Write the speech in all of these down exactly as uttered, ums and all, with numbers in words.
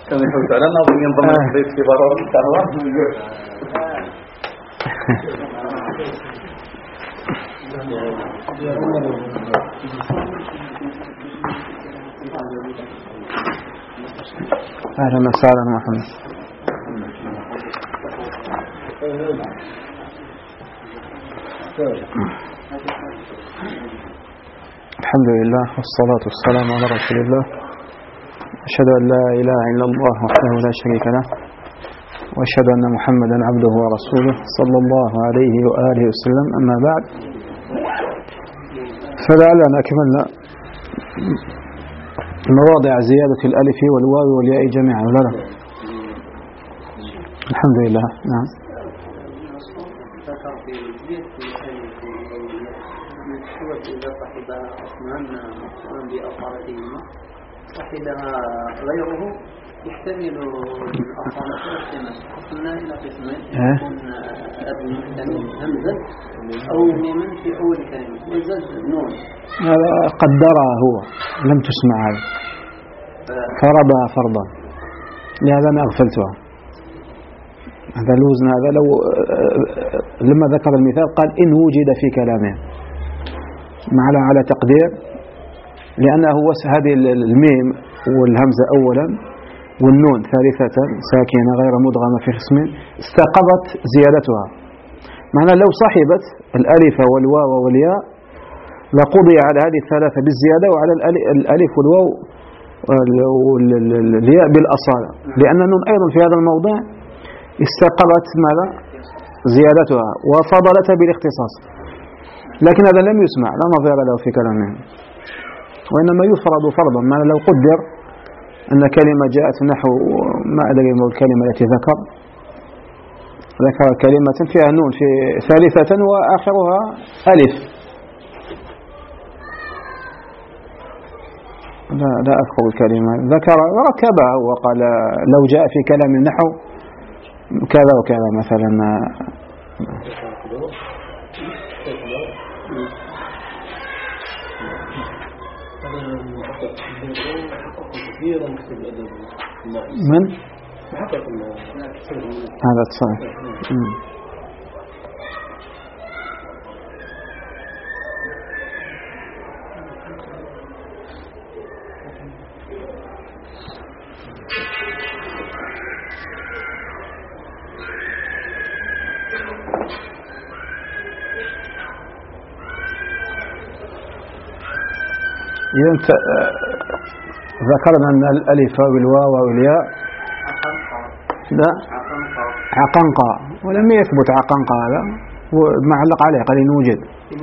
كان يحوس على النظم ينضم البيت في ضرورة التعوى. أهلا وسهلا محمد. الحمد لله والصلاة والسلام على رسول الله. أشهد أن لا إله إلا الله وحده لا شريك له، وأشهد أن محمدا عبده ورسوله صلى الله عليه وآله وسلم. أما بعد، فلعلنا أكملنا مواضع زيادة الألف والواو والياء جميعا ولا لا؟ الحمد لله. نعم. صاحبها غيره يحتمل الأصالة والسمة. قلنا إلى قسمين: يكون أب محتمل همزة أو ميما في أول كلمة وزاد نون. هذا قدرها هو، لم تسمع هذا فرضها فرضا، لهذا أنا أغفلتها. هذا الوزن هذا لو لما ذكر المثال قال إن وجد في كلامه على على تقدير، لأنه هذه الميم والهمزة أولا والنون ثالثة ساكنة غير مدغمة في قسمين استقضت زيادتها. معنى لو صاحبت الألف والواو والياء لقضي على هذه الثلاثة بالزيادة، وعلى الألف والواو والياء بالأصالة، لأن النون أيضا في هذا الموضع استقضت ماذا؟ زيادتها وفضلتها بالاختصاص. لكن هذا لم يسمع، لا نظير له في كلامهم، وإنما يفرض فرضا. ما لو قدر أن كلمة جاءت نحو ما أدري ما الكلمة التي ذكر ذكر كلمة فيها نون في ثالثة وآخرها ألف، لا لا أذكر الكلمة، ذكر وركبها وقال لو جاء في كلام نحو كذا وكذا مثلا. من؟ هذا الصحيح. إذا ذكرنا أن الألف والواو والياء لا عقنقة، ولم يثبت عقنقة، هذا معلق عليه قال إن وجد.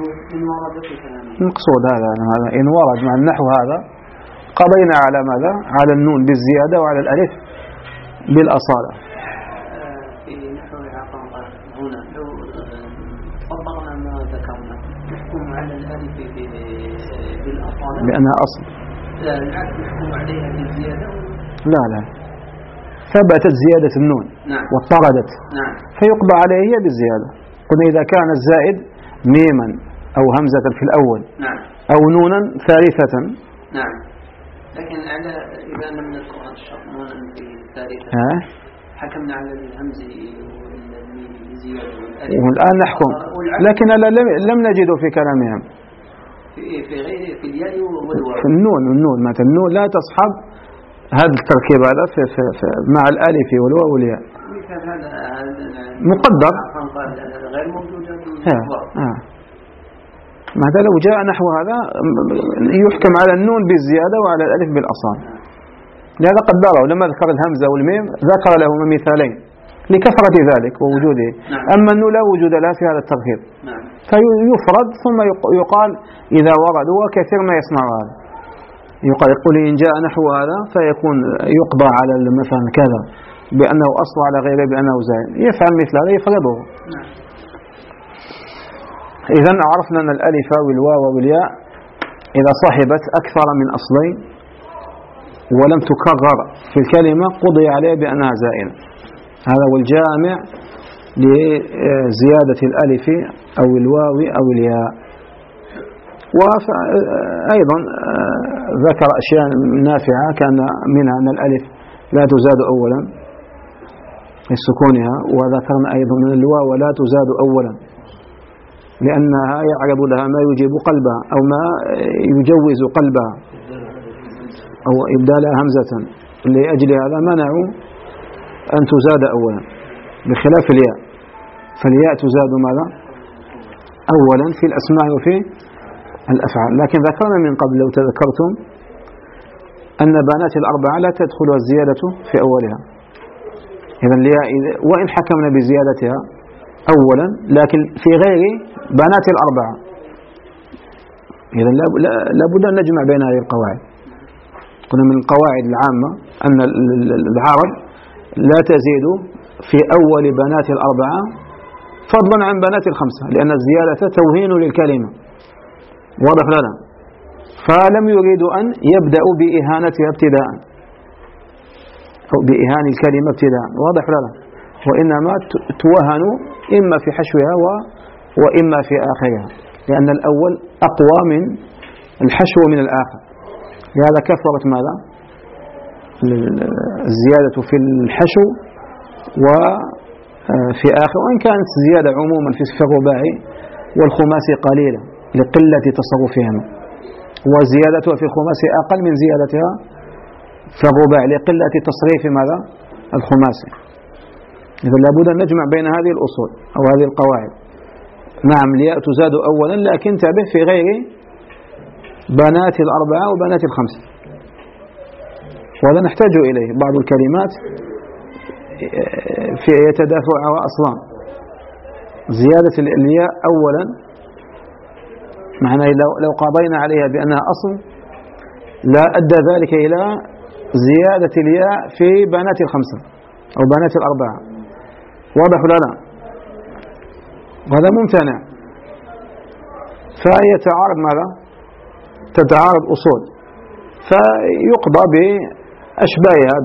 المقصود هذا إن ورد مع النحو هذا قضينا على ماذا؟ على النون بالزيادة وعلى الألف بالأصالة. في نحو عقنقة هنا لو طبقنا ما ذكرنا نحكم على الألف بالأصالة لأنها أصل. لا العكس، نحكم عليها بالزيادة. لا لا، ثبتت زيادة النون. نعم. واضطردت. نعم. فيقضى عليه هي بالزيادة. قلنا إذا كان الزائد ميما أو همزة في الأول. نعم. أو نونا ثالثة. نعم. لكن على إذا لم نذكر الشرط نونا في الثالثة ها؟ حكمنا على الهمز والميم بزيادة والألف، والآن نحكم، لكن لم نجد في كلامهم في في غير في الياء والواو في النون. النون مثلا النون لا تصحب هذا التركيب هذا في في في مع الألف والواو والياء. مثال هذا مقدر غير موجود. ها ماذا لو جاء نحو هذا يحكم على النون بالزيادة وعلى الألف بالأصال. لهذا قدره لما ذكر الهمزة والميم ذكر لهما مثالين لكثرة ذلك ووجوده. نعم. أما النون لا وجود لها في هذا التركيب. نعم. فيفرد ثم يقال إذا ورد، وكثير ما يسمع هذا يقال يقول إن جاء نحو هذا فيكون يقضى على مثلا كذا بأنه أصل على غيره بأنه زائد، يفعل مثل هذا يفرده. نعم. إذن عرفنا أن الألف والواو والياء إذا صاحبت أكثر من أصلين ولم تكرر في الكلمة قضي عليه بأنها زائدة. هذا هو الجامع لزيادة الألف أو الواو أو الياء. وأيضا ذكر أشياء نافعة كان منها أن الألف لا تزاد أولا لسكونها. وذكرنا أيضا من الواو ولا تزاد أولا لأنها يعرض لها ما يجيب قلبها أو ما يجوز قلبها أو إبدالها همزة، لأجل هذا منعوا أن تزاد أولا بخلاف الياء، فالياء تزاد ماذا؟ أولا في الأسماء وفي الأفعال. لكن ذكرنا من قبل لو تذكرتم أن بنات الأربعة لا تدخل الزيادة في أولها. إذا الياء وإن حكمنا بزيادتها أولا لكن في غير بنات الأربعة. إذا لابد أن نجمع بين هذه القواعد. قلنا من القواعد العامة أن العرب لا تزيد في أول بنات الأربعة فضلا عن بنات الخمسة، لأن الزيادة توهين للكلمة، واضح لنا؟ فلم يريدوا أن يبدأوا بإهانتها ابتداء أو بإهان الكلمة ابتداء، واضح لنا؟ وإنما توهن إما في حشوها وإما في آخرها، لأن الأول أقوى من الحشو من الآخر. لهذا كثرت ماذا؟ الزيادة في الحشو وفي آخر، وإن كانت الزيادة عموما في الرباعي والخماسي قليلة لقلة تصرفهم، وزيادتها في الخماسي أقل من زيادتها في الرباع لقلة تصريف ماذا؟ الخماسي. إذا لابد أن نجمع بين هذه الأصول أو هذه القواعد. نعم الياء تزاد أولا لكن تابه في غير بنات الأربعة وبنات الخمسة، وهذا نحتاج إليه. بعض الكلمات في يتدافعها أصلا. زيادة الياء أولا معناه لو قضينا عليها بأنها أصل لا أدى ذلك إلى زيادة الياء في بنات الخمسة أو بنات الأربعة، واضح لنا؟ وهذا ممتنع. فيتعارض ماذا؟ تتعارض أصول، فيقضى بأشباهها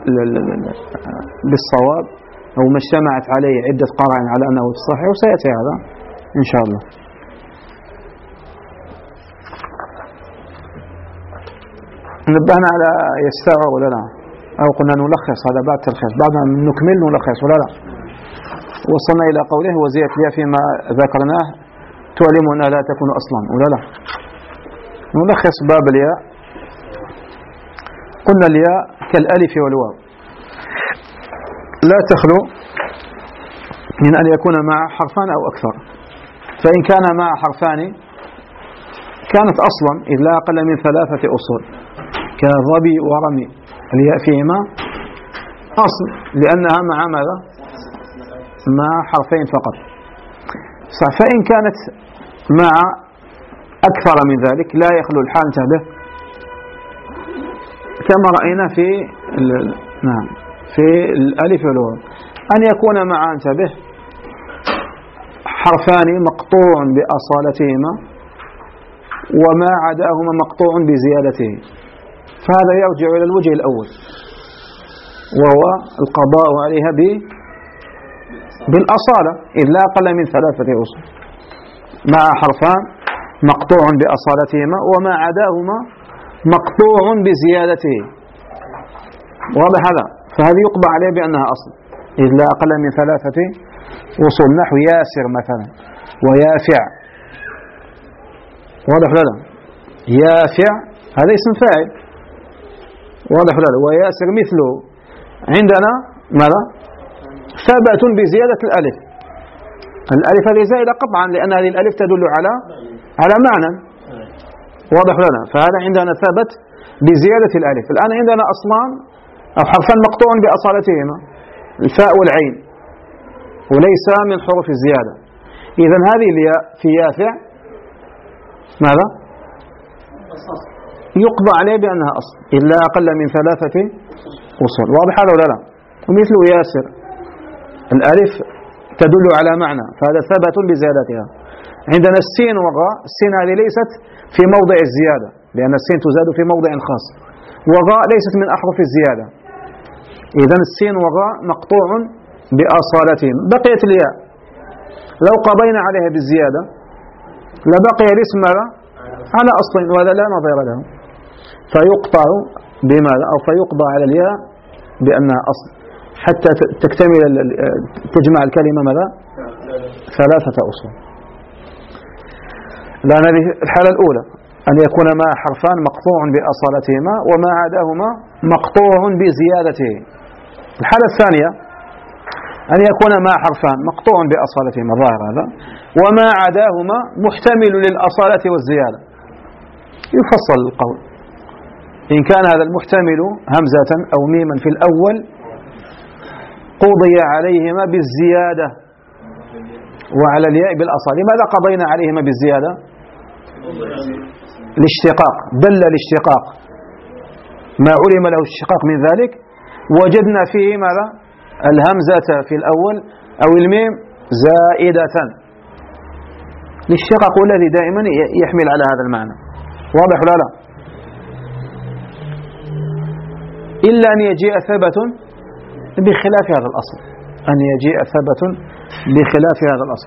بالصواب أو ما اجتمعت عليه عدة قرائن على أنه صحيح، وسيأتي هذا إن شاء الله. نبهنا على يستوعب ولا لا؟ أو قلنا نلخص، هذا بعد تلخيص، بعد ما نكمل نلخص ولا لا؟ وصلنا إلى قوله وزيادة الياء فيما ذكرناه تعلم أنها لا تكون أصلا ولا لا؟ نلخص باب الياء. قلنا الياء كالألف والواو لا تخلو من أن يكون مع حرفان أو أكثر، فإن كان مع حرفان كانت أصلا إذ لا أقل من ثلاثة أصول كظبي ورمي. الياء فيهما أصل لأنها مع ماذا؟ مع حرفين فقط. فإن كانت مع أكثر من ذلك لا يخلو الحال به كما رأينا في نعم في الألف والواو أن يكون مع انتبه حرفان مقطوع بأصالتهما وما عداهما مقطوع بزيادته، فهذا يرجع إلى الوجه الأول وهو القضاء عليها بالأصالة إذ لا أقل من ثلاثة أصول مع حرفان مقطوع بأصالتهما وما عداهما مقطوع بزيادته، واضح هذا؟ فهذه يقضى عليه بأنها أصل إذ لا أقل من ثلاثة أصول، نحو ياسر مثلا ويافع، واضح لنا؟ يافع هذا اسم فاعل، واضح لنا؟ وياسر مثله عندنا ماذا؟ ثبت بزيادة الألف. الألف هذه زائدة قطعا لأن هذه الألف تدل على على معنى، واضح لنا؟ فهذا عندنا ثبت بزيادة الألف. الآن عندنا أصلان أو حرفان مقطوع بأصالتهما الفاء والعين وليس من حروف الزيادة. إذن هذه الياء في يافع ماذا؟ يقضى عليه بأنها أصل إلا أقل من ثلاثة أصول، واضح هذا ولا لا؟ ومثل ياسر الألف تدل على معنى فهذا ثبت بزيادتها. عندنا السين والغاء، السين هذه ليست في موضع الزيادة لأن السين تزاد في موضع خاص، وغاء ليست من أحرف الزيادة. إذن السين وغاء مقطوع بأصالتهم. بقيت الياء لو قضينا عليها بالزيادة لبقي الاسم على أصل وهذا لا نظير له، فيقطع بماذا؟ أو فيقضى على الياء بأنها أصل حتى تكتمل تجمع الكلمة ماذا؟ ثلاثة أصول. لأن هذه الحالة الأولى أن يكون ما حرفان مقطوع بأصالتهما وما عداهما مقطوع بزيادته. الحالة الثانية أن يكون ما حرفان مقطوع بأصالتهما ظاهر هذا وما عداهما محتمل للأصالة والزيادة. يفصل القول إن كان هذا المحتمل همزة أو ميما في الأول قضي عليهما بالزيادة وعلى الياء بالأصالة. لماذا قضينا عليهما بالزيادة؟ الاشتقاق، دل الاشتقاق ما علم له الاشتقاق من ذلك وجدنا فيه ماذا؟ الهمزة في الأول أو الميم زائدة. الاشتقاق الذي دائما يحمل على هذا المعنى. واضح لا لا؟ إلا أن يجيء ثبت بخلاف هذا الأصل، أن يجيء ثبت بخلاف هذا الأصل.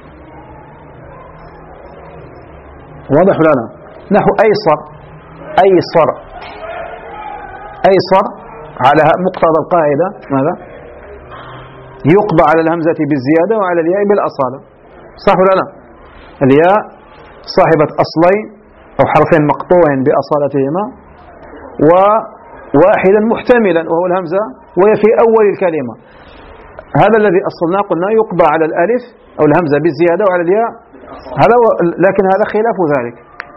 واضح لا لا؟ نحو أيسر، أيسر أيسر على مقتضى القاعدة ماذا؟ يقضى على الهمزة بالزيادة وعلى الياء بالأصالة. صح ولا لا؟ الياء صاحبة أصلين أو حرفين مقطوع بأصالتهما وواحدا محتملا وهو الهمزة وهي في أول الكلمة. هذا الذي أصلنا قلنا يقضى على الألف أو الهمزة بالزيادة وعلى الياء، هذا لكن هذا خلاف ذلك.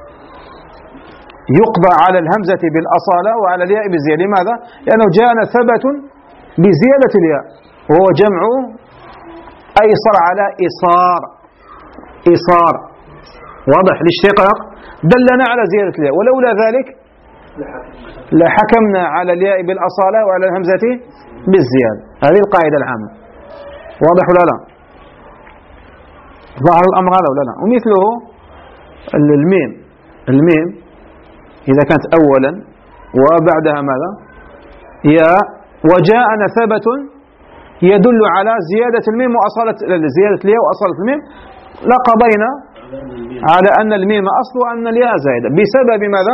يقضى على الهمزة بالأصالة وعلى الياء بالزيادة. لماذا؟ لأنه جاءنا ثبت بزيادة الياء وهو جمع أيسر على إصار. إصار واضح؟ الاشتقاق دلنا على زيادة الياء ولولا ذلك لحكمنا على الياء بالأصالة وعلى الهمزة بالزيادة. هذه القاعدة العامة. واضح ولا لا؟ ظهر الأمر هذا ولا لا؟ ومثله الميم، الميم إذا كانت أولا وبعدها ماذا؟ ياء وجاءنا ثبت يدل على زيادة الميم وأصالة زيادة الياء وأصالة الميم لقضينا على أن الميم أصل وأن الياء زائدة بسبب ماذا؟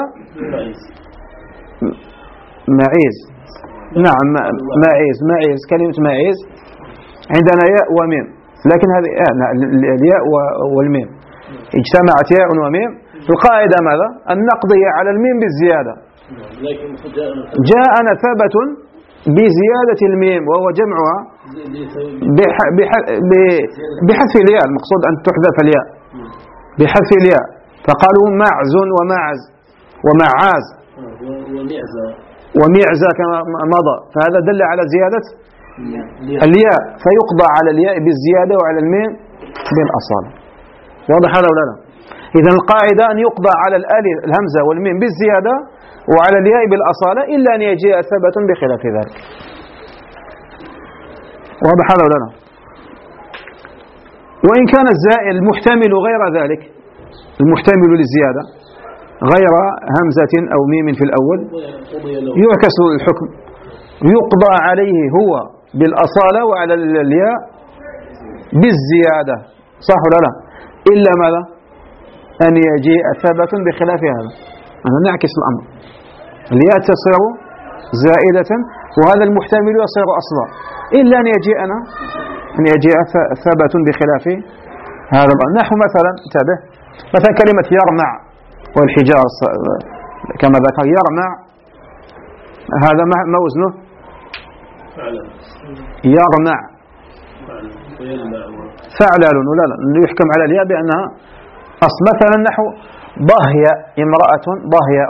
معيز. نعم معيز، معيز كلمة معيز عندنا ياء وميم، لكن هذه الياء والميم اجتمعت ياء وميم. القاعدة ماذا؟ أن نقضي على الميم بالزيادة. جاءنا ثبت بزيادة الميم وهو جمعها بحذف الياء، المقصود أن تحذف الياء بحذف الياء، فقالوا معز ومعز ومعاز ومعزة كما مضى، فهذا دل على زيادة الياء فيقضى على الياء بالزيادة وعلى الميم بالأصالة. واضح هذا ولا لا؟ إذن القاعدة أن يقضى على الألف الهمزة والميم بالزيادة وعلى الياء بالأصالة إلا أن يجيء ثبت بخلاف ذلك. واضح هذا ولا لا؟ وإن كان الزائد المحتمل غير ذلك، المحتمل للزيادة غير همزة أو ميم في الأول يعكس الحكم، يقضى عليه هو بالأصالة وعلى الياء بالزيادة. صح ولا لا؟ إلا ماذا؟ أن يجيء ثبت بخلاف هذا. أنا نعكس الأمر، الياء تصير زائدة وهذا المحتمل يصير أصلا، إلا أن يجيءنا أن يجيء ثبت بخلاف هذا الأمر. نحو مثلا انتبه مثلا كلمة يرمع والحجار كما ذكر يرمع، هذا ما وزنه؟ يرمع فعلال ولا لا؟ يحكم على الياء بأنها أصل. مثلا نحو ضهي امرأة ضهياء،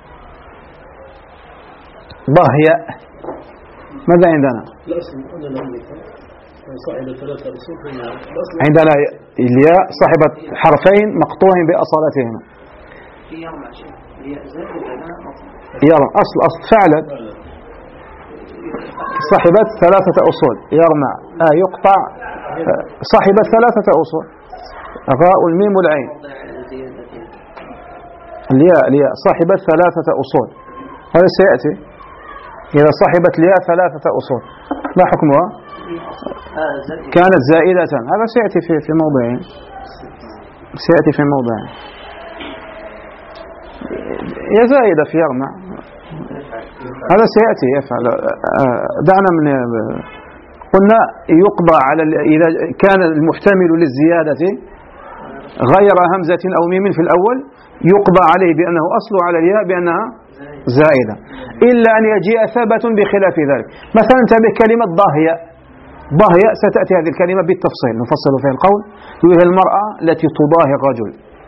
ضهياء ماذا عندنا؟ عندنا الياء صاحبة حرفين مقطوع بأصالتهما. يرمع أصل أصل فعلا صاحبة ثلاثة أصول. يرمع آه يقطع صاحبة ثلاثة أصول، الراء والميم والعين. الياء الياء صاحبة ثلاثة أصول، هذا سيأتي إذا صاحبت الياء ثلاثة أصول ما حكمها؟ كانت زائدة، هذا سيأتي في في موضعين، سيأتي في موضعين. هي زائدة في يرمع هذا سيأتي يفعل. دعنا من قلنا يقضى على إذا كان المحتمل للزيادة غير همزة أو ميم في الأول يقضى عليه بأنه أصل على الياء بأنها زائدة، إلا أن يجيء ثبت بخلاف ذلك. مثلا انتبه كلمة ضاهية. ضاهية ستأتي هذه الكلمة بالتفصيل نفصل فيها القول. وهي المرأة التي تضاهي الرجل،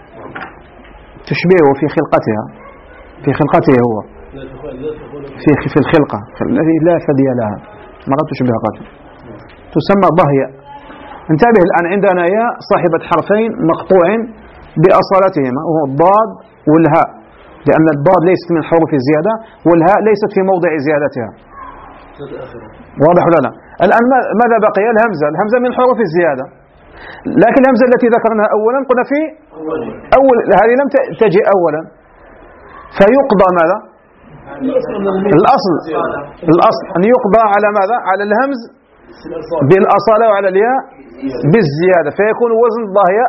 تشبهه في خلقتها، في خلقته هو في في الخلقة التي لا ثدي لها، مرأة تشبه الرجل تسمى ضاهية. انتبه الآن عندنا ياء صاحبة حرفين مقطوع بأصالتهما وهو الضاد والهاء، لأن الضاد ليست من حروف الزيادة والهاء ليست في موضع زيادتها. واضح ولا لا؟ الآن ماذا بقي؟ الهمزة. الهمزة من حروف الزيادة، لكن الهمزة التي ذكرناها أولا قلنا في أول هذه لم تجي أولا، فيقضى ماذا؟ الأصل الأصل أن يقضى على ماذا؟ على الهمز بالأصالة وعلى الياء بالزيادة، فيكون وزن ضاهية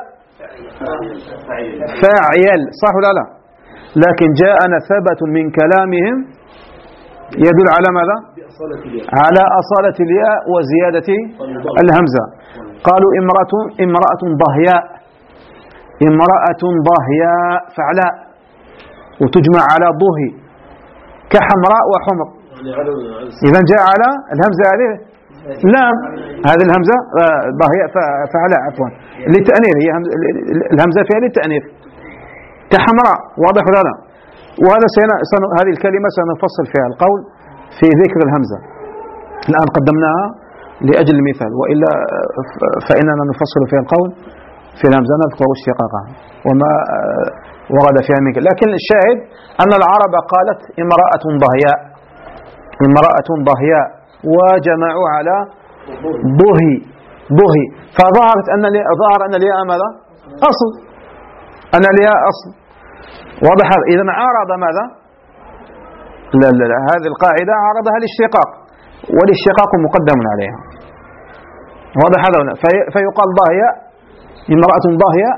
فاعل. صح ولا لا؟ لكن جاءنا ثبت من كلامهم يدل على ماذا؟ على أصالة الياء وزيادة الهمزة. قالوا امرأة امرأة ضاهياء، امرأة ضاهياء فعلاء، وتجمع على ضهي كحمراء وحمر. إذا جاء على الهمزة هذه لام، هذه الهمزة ضاهياء فعلاء عفوا للتأنيث، هي الهمزة فيها للتأنيث كحمراء. واضح ولا لا؟ وهذا سن... هذه الكلمة سنفصل فيها القول في ذكر الهمزة. الآن قدمناها لأجل المثال، وإلا فإننا نفصل فيها القول في الهمزة نذكر اشتقاقها وما ورد فيها منك. لكن الشاهد أن العرب قالت امرأة ضهياء، امرأة ضهياء، وجمعوا على ضهي ضهي، فظهرت أن ظهر أن الياء ماذا؟ أصل، أن الياء أصل. واضح هذا؟ إذا عارض ماذا؟ لا لا لا، هذه القاعدة عارضها الاشتقاق، والاشتقاق مقدم عليها. واضح هذا؟ في فيقال ضاهية، امرأة ضاهية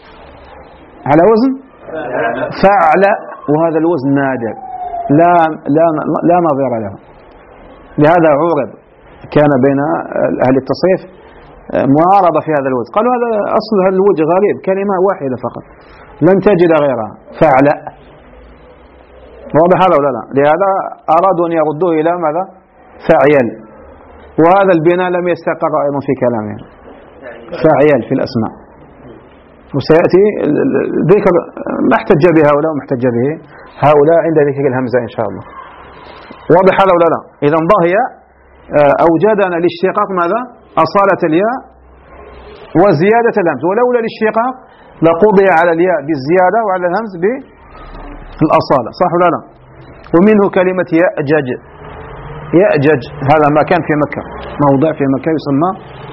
على وزن فعل، وهذا الوزن نادر لا لا لا نظير له، لهذا عورض. كان بين أهل التصريف معارضة في هذا الوجه، قالوا هذا أصل هذا الوجه غريب، كلمة واحدة فقط لن تجد غيرها فعل. واضح هذا ولا لا؟ لهذا أرادوا أن يردوه إلى ماذا؟ فعيل. وهذا البناء لم يستقر أيضا في كلامهم، فعيل في الأسماء. وسيأتي ذكر ما احتج به هؤلاء وما احتج به هؤلاء عند ذكر الهمزة إن شاء الله. واضح هذا ولا لا؟ إذا ضاهية أوجدنا الاشتقاق ماذا؟ أصالة الياء وزيادة الهمز، ولولا الاشتقاق لقضي على الياء بالزيادة وعلى الهمز بالأصالة. صح ولا لا؟ ومنه كلمة يأجج. يأجج هذا ما كان في مكة، موضع في مكة يسمى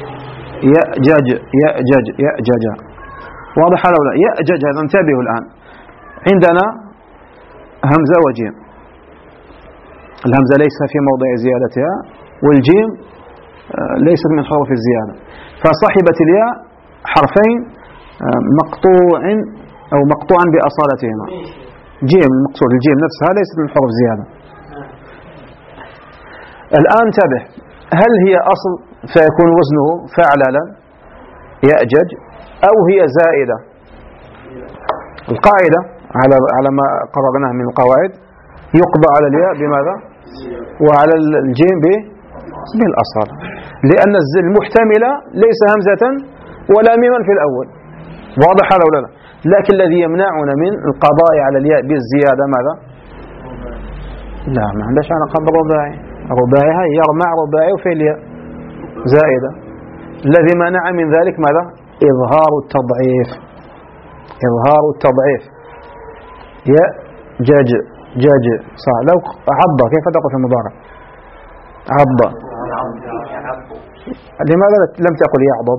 يأجج يأجج يأجج. واضح هذا ولا؟ يأجج هذا انتبهوا الآن، عندنا همزة وجيم، الهمزة ليس في موضع زيادتها، والجيم ليست من حروف الزيادة، فصاحبة الياء حرفين مقطوع أو مقطوعا بأصالتهما. جيم المقصود الجيم نفسها ليست من حروف الزيادة. الآن انتبه، هل هي أصل فيكون وزنه فعلا يأجج، أو هي زائدة؟ القاعدة على على ما قررناه من القواعد يقضى على الياء بماذا؟ وعلى الجيم بالأصالة، لأن المحتملة ليس همزة ولا ميما في الأول. واضح هذا ولا لا؟ لكن الذي يمنعنا من القضاء على الياء بالزيادة ماذا؟ لا، ما عندش علاقة بالرباعي. رباعي هي يرمع رباعي وفي الياء زائدة. الذي منع من ذلك ماذا؟ إظهار التضعيف، إظهار التضعيف. ياء جاج جاج صح. لو عض كيف تقول في المضارع؟ عض. لماذا لم تقل يعضض؟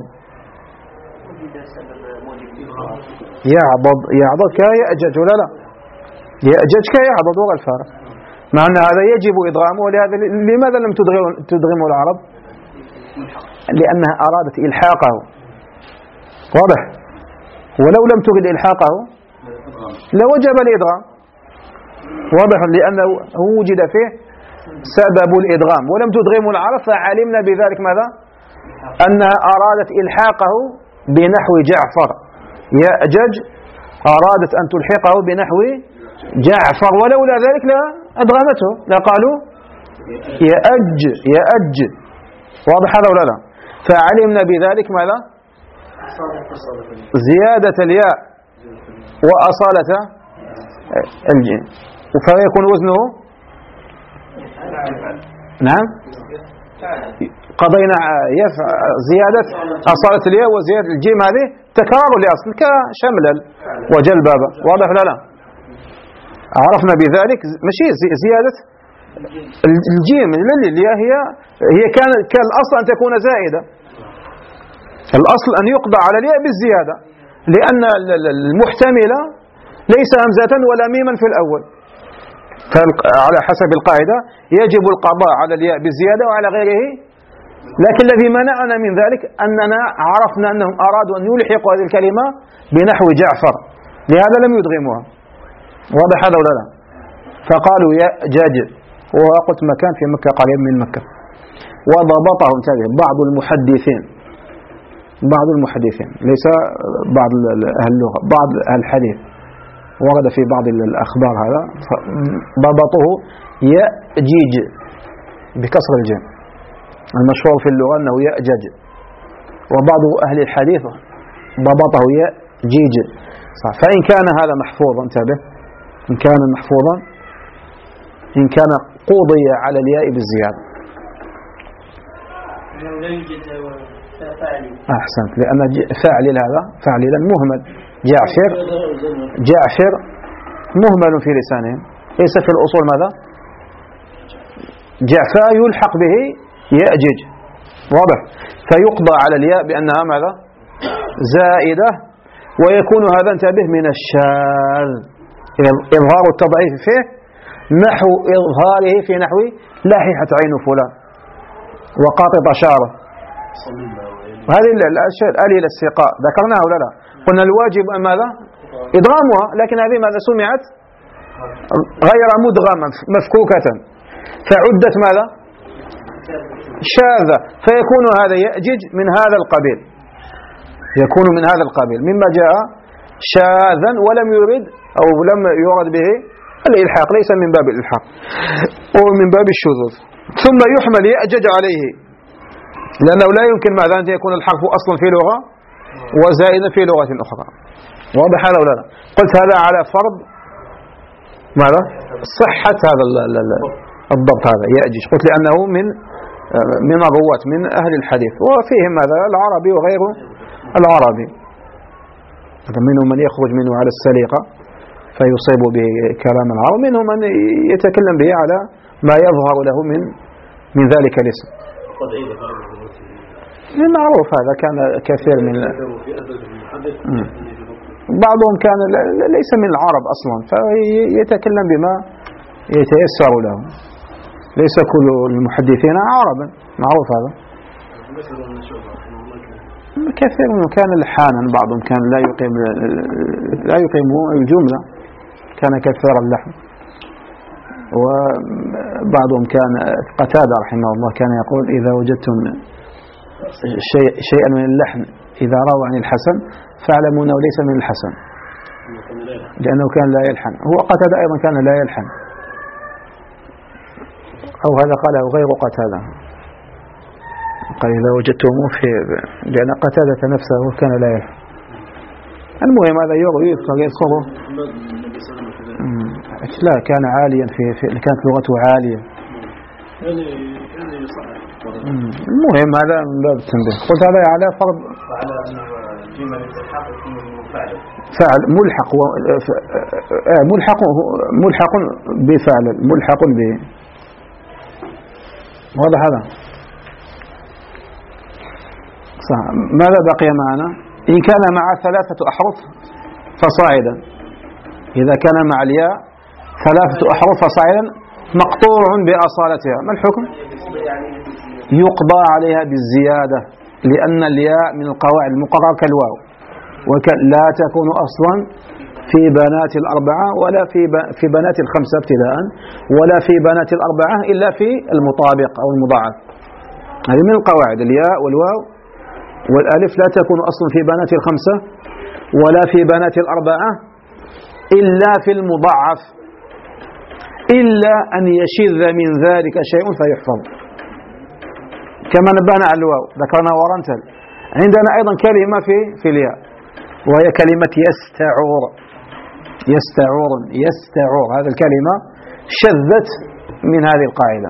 يعضض يعضض كيأجج ولا لا؟ يأجج كيعضض وغا الفارق، مع أن هذا يجب إدغامه. ولهذا لماذا لم تدغمه العرب؟ لأنها أرادت إلحاقه. واضح؟ ولو لم ترد إلحاقه لوجب الإدغام. واضح؟ لأنه وجد فيه سبب الإدغام ولم تدغم العرب، فعلمنا بذلك ماذا؟ أنها أرادت إلحاقه بنحو جعفر. يأجج أرادت أن تلحقه بنحو جعفر، ولولا ذلك لا أدغمته، لا قالوا يأج يأج. واضح هذا ولا لا؟ فعلمنا بذلك ماذا؟ زيادة الياء وأصالة الجيم، فيكون وزنه نعم قضينا يفع زيادة أصالة الياء وزيادة الجيم، هذه تكرار لأصل كشملل وجلبابة. واضح لا لا؟ عرفنا بذلك ماشي زيادة الجيم اللي هي هي كان كالأصل أن تكون زائدة، الأصل أن يقضى على الياء بالزيادة، لأن المحتملة ليس همزة ولا ميما في الأول، على حسب القاعدة يجب القضاء على الياء بالزيادة وعلى غيره. لكن الذي منعنا من ذلك أننا عرفنا أنهم أرادوا أن يلحقوا هذه الكلمة بنحو جعفر، لهذا لم يدغموها. واضح هذا ولا لا؟ فقالوا يأجج، وقلت مكان في مكة قريب من مكة. وضبطهم بعض المحدثين، بعض المحدثين ليس بعض أهل اللغة، بعض أهل الحديث، ورد في بعض الأخبار هذا ضبطه يأجيج بكسر الجيم، المشهور في اللغة أنه يأجج. وبعض أهل الحديث ضبطه يأجيج. فإن كان هذا محفوظا، انتبه، إن كان محفوظا، إن كان قوضي على الياء بالزيادة. أحسنت، لأن فاعل هذا فاعل مهمل، جعفر جعفر مهمل في لسانهم، ليس في الأصول ماذا؟ جعفر يلحق به يأجج. واضح؟ فيقضى على الياء بأنها ماذا؟ زائدة، ويكون هذا انتبه من الشاذ، إظهار التضعيف فيه نحو إظهاره في نحو لاححة عين فلان وقاطط شعره. هذه الأشياء الآلية السقاء ذكرناها ولا لا؟ قلنا الواجب ماذا؟ إدغامها، لكن هذه ماذا سمعت؟ غير مدغمة مفكوكة، فعدت ماذا؟ شاذة، فيكون هذا يأجج من هذا القبيل، يكون من هذا القبيل مما جاء شاذا ولم يرد أو لم يرد به الإلحاق، ليس من باب الإلحاق ومن باب الشذوذ. ثم يحمل يأجج عليه، لأنه لا يمكن ماذا أن يكون الحرف أصلا في لغة وزائدا في لغة أخرى. واضح هذا ولا لا؟ قلت هذا على فرض ماذا؟ صحة هذا الضبط، هذا يأجج، قلت لأنه من من الرواة من أهل الحديث، وفيهم ماذا؟ العربي وغير العربي، منهم من يخرج منه على السليقة فيصيب به كلام العرب، منهم من يتكلم به على ما يظهر له من من ذلك الاسم. معروف هذا كان كثير من بعضهم كان ليس من العرب أصلا، فيتكلم بما يتيسر له، ليس كل المحدثين عربا، معروف هذا. كثير منهم كان لحانا، بعضهم كان لا يقيم لا يقيم الجملة، كان كثير اللحن. وبعضهم كان قتادة رحمه الله كان يقول إذا وجدتم شيء شيئا من اللحن إذا روى عن الحسن فاعلموا أنه ليس من الحسن، لأنه كان لا يلحن. هو قتادة أيضا كان لا يلحن، أو هذا قاله غير قتادة، قال إذا وجدتموه في، لأن قتادة نفسه كان لا يلحن. المهم هذا يروي يذكر يذكره. لا كان عاليا في, في كانت لغته عالية. المهم هذا من باب التنبيه. قلت هذا على فرض فعل ملحق و... ملحق ملحق بفعل ملحق به. واضح هذا؟ صح. ماذا بقي معنا؟ إن كان مع ثلاثة أحرف فصاعدا، إذا كان مع الياء ثلاثة أحرف فصاعدا مقطوع بأصالتها، ما الحكم؟ يقضى عليها بالزيادة، لأن الياء من القواعد المقررة كالواو، ولا تكون أصلا في بنات الأربعة ولا في في بنات الخمسة ابتداء، ولا في بنات الأربعة إلا في المطابق أو المضاعف. هذه من القواعد. الياء والواو والألف لا تكون أصلا في بنات الخمسة ولا في بنات الأربعة إلا في المضاعف، إلا أن يشذ من ذلك شيء فيحفظ. كما نبهنا على الواو ذكرنا ورنتل. عندنا أيضا كلمة في في الياء وهي كلمة يستعور. يستعور يستعور هذه الكلمة شذت من هذه القاعدة.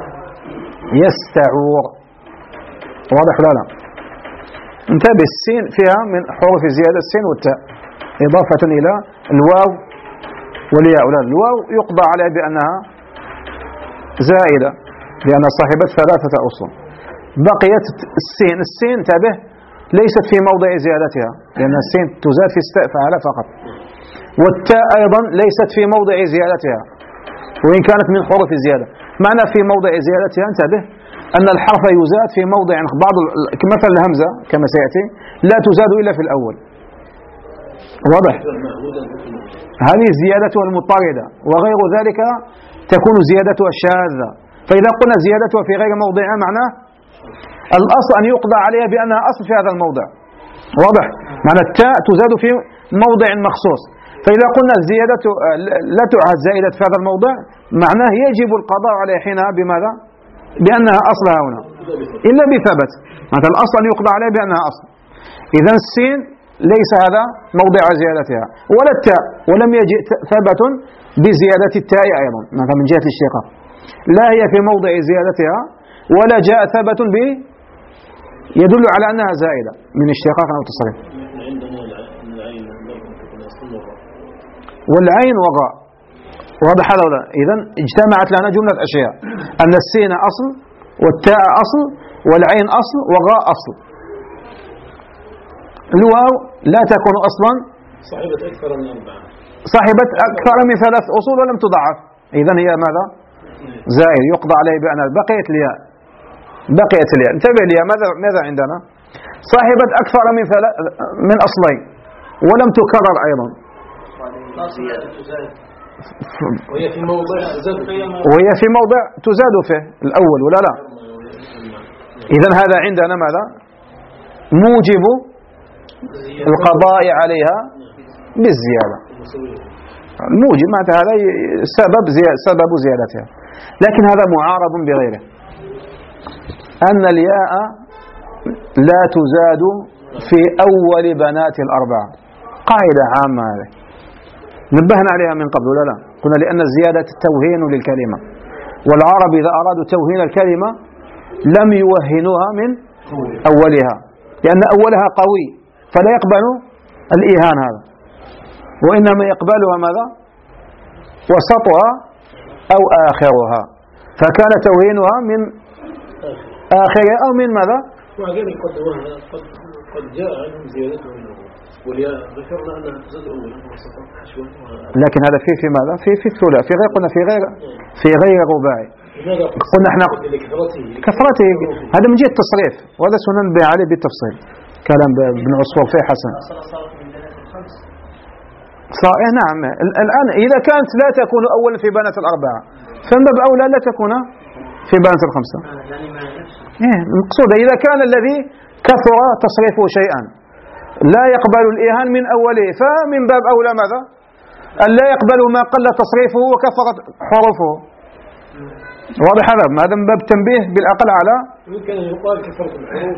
يستعور واضح لا لا؟ انتبه، السين فيها من حروف زيادة السين والتاء إضافة إلى الواو والياء. لا، الواو يقضى عليها بأنها زائدة لأن صاحبة ثلاثة أصول. بقيت السين. السين انتبه ليست في موضع زيادتها لأن السين تزاد في استفعال فقط، والتاء أيضا ليست في موضع زيادتها وإن كانت من حروف الزيادة. معنى في موضع زيادتها انتبه أن الحرف يزاد في موضع بعض، مثلا الهمزة كما سيأتي لا تزاد إلا في الأول. واضح؟ هذه زيادتها المضطردة، وغير ذلك تكون زيادتها الشاذة. فإذا قلنا زيادتها في غير موضعها معناه الأصل أن يقضى عليها بأنها أصل في هذا الموضع. واضح؟ معنى التاء تزاد في موضع مخصوص، فإذا قلنا الزيادة لا تعهد زائدة في هذا الموضع معناه يجب القضاء عليها حينها بماذا؟ بأنها أصلها هنا إلا بثبت. مثلا الأصل أن يقضى عليها بأنها أصل. إذن السين ليس هذا موضع زيادتها ولا التاء، ولم يجئ ثبت بزيادة التاء أيضا مثلا من جهة الاشتقاق، لا هي في موضع زيادتها ولا جاء ثبت ب يدل على أنها زائدة من اشتقاق أو تصريف. والعين وغاء. واضح هذا ولا؟ إذن اجتمعت لنا جملة أشياء، أن السين أصل والتاء أصل والعين أصل وغاء أصل. الواو لا تكون أصلا صاحبة أكثر من أربعة، صاحبة أكثر من ثلاث أصول ولم تضعف، إذن هي ماذا؟ زائد يقضى عليه بأن بقيت الياء. بقيت الياء. انتبه الياء ماذا ماذا عندنا؟ صاحبة أكثر من ثلاث من أصلين ولم تكرر أيضا، وهي في موضع تزاد وهي في موضع تزاد فيه الأول ولا لا؟ إذن هذا عندنا ماذا؟ موجب القضاء عليها بالزيادة. الموجب معناتها هذا سبب زيادة سبب زيادتها، لكن هذا معارض بغيره. أن الياء لا تزاد في أول بنات الأربعة، قاعدة عامة هذه نبهنا عليها من قبل ولا لا؟ قلنا لأن الزيادة توهين للكلمة، والعرب إذا أرادوا توهين الكلمة لم يوهنوها من أولها لأن أولها قوي فلا يقبل الإيهان هذا، وإنما يقبلها ماذا؟ وسطها أو آخرها، فكان توهينها من آخرها أو من ماذا؟ مع ذلك قد قد قد جاء عنهم زيادته من الأول، والياء ذكرنا أنها تزاد أولا وسطا حشوا، لكن هذا في في ماذا؟ في في الثلاث، في غير قلنا في غير في غير رباعي. قلنا احنا كثرته هذا من جهة التصريف، وهذا سننبه عليه بالتفصيل. كلام ابن عصفور فيه حسن. صحيح نعم. الآن إذا كانت لا تكون أولا في بنات الأربعة فمن باب أولى لا تكون في بنات الخمسة. إيه المقصود إذا كان الذي كثر تصريفه شيئا لا يقبل الإيهان من أوله، فمن باب أولى ماذا؟ أن لا يقبل ما قل تصريفه وكثرت حروفه. واضح هذا؟ هذا من باب تنبيه بالأقل على يمكن أن يقال كثرة الحروف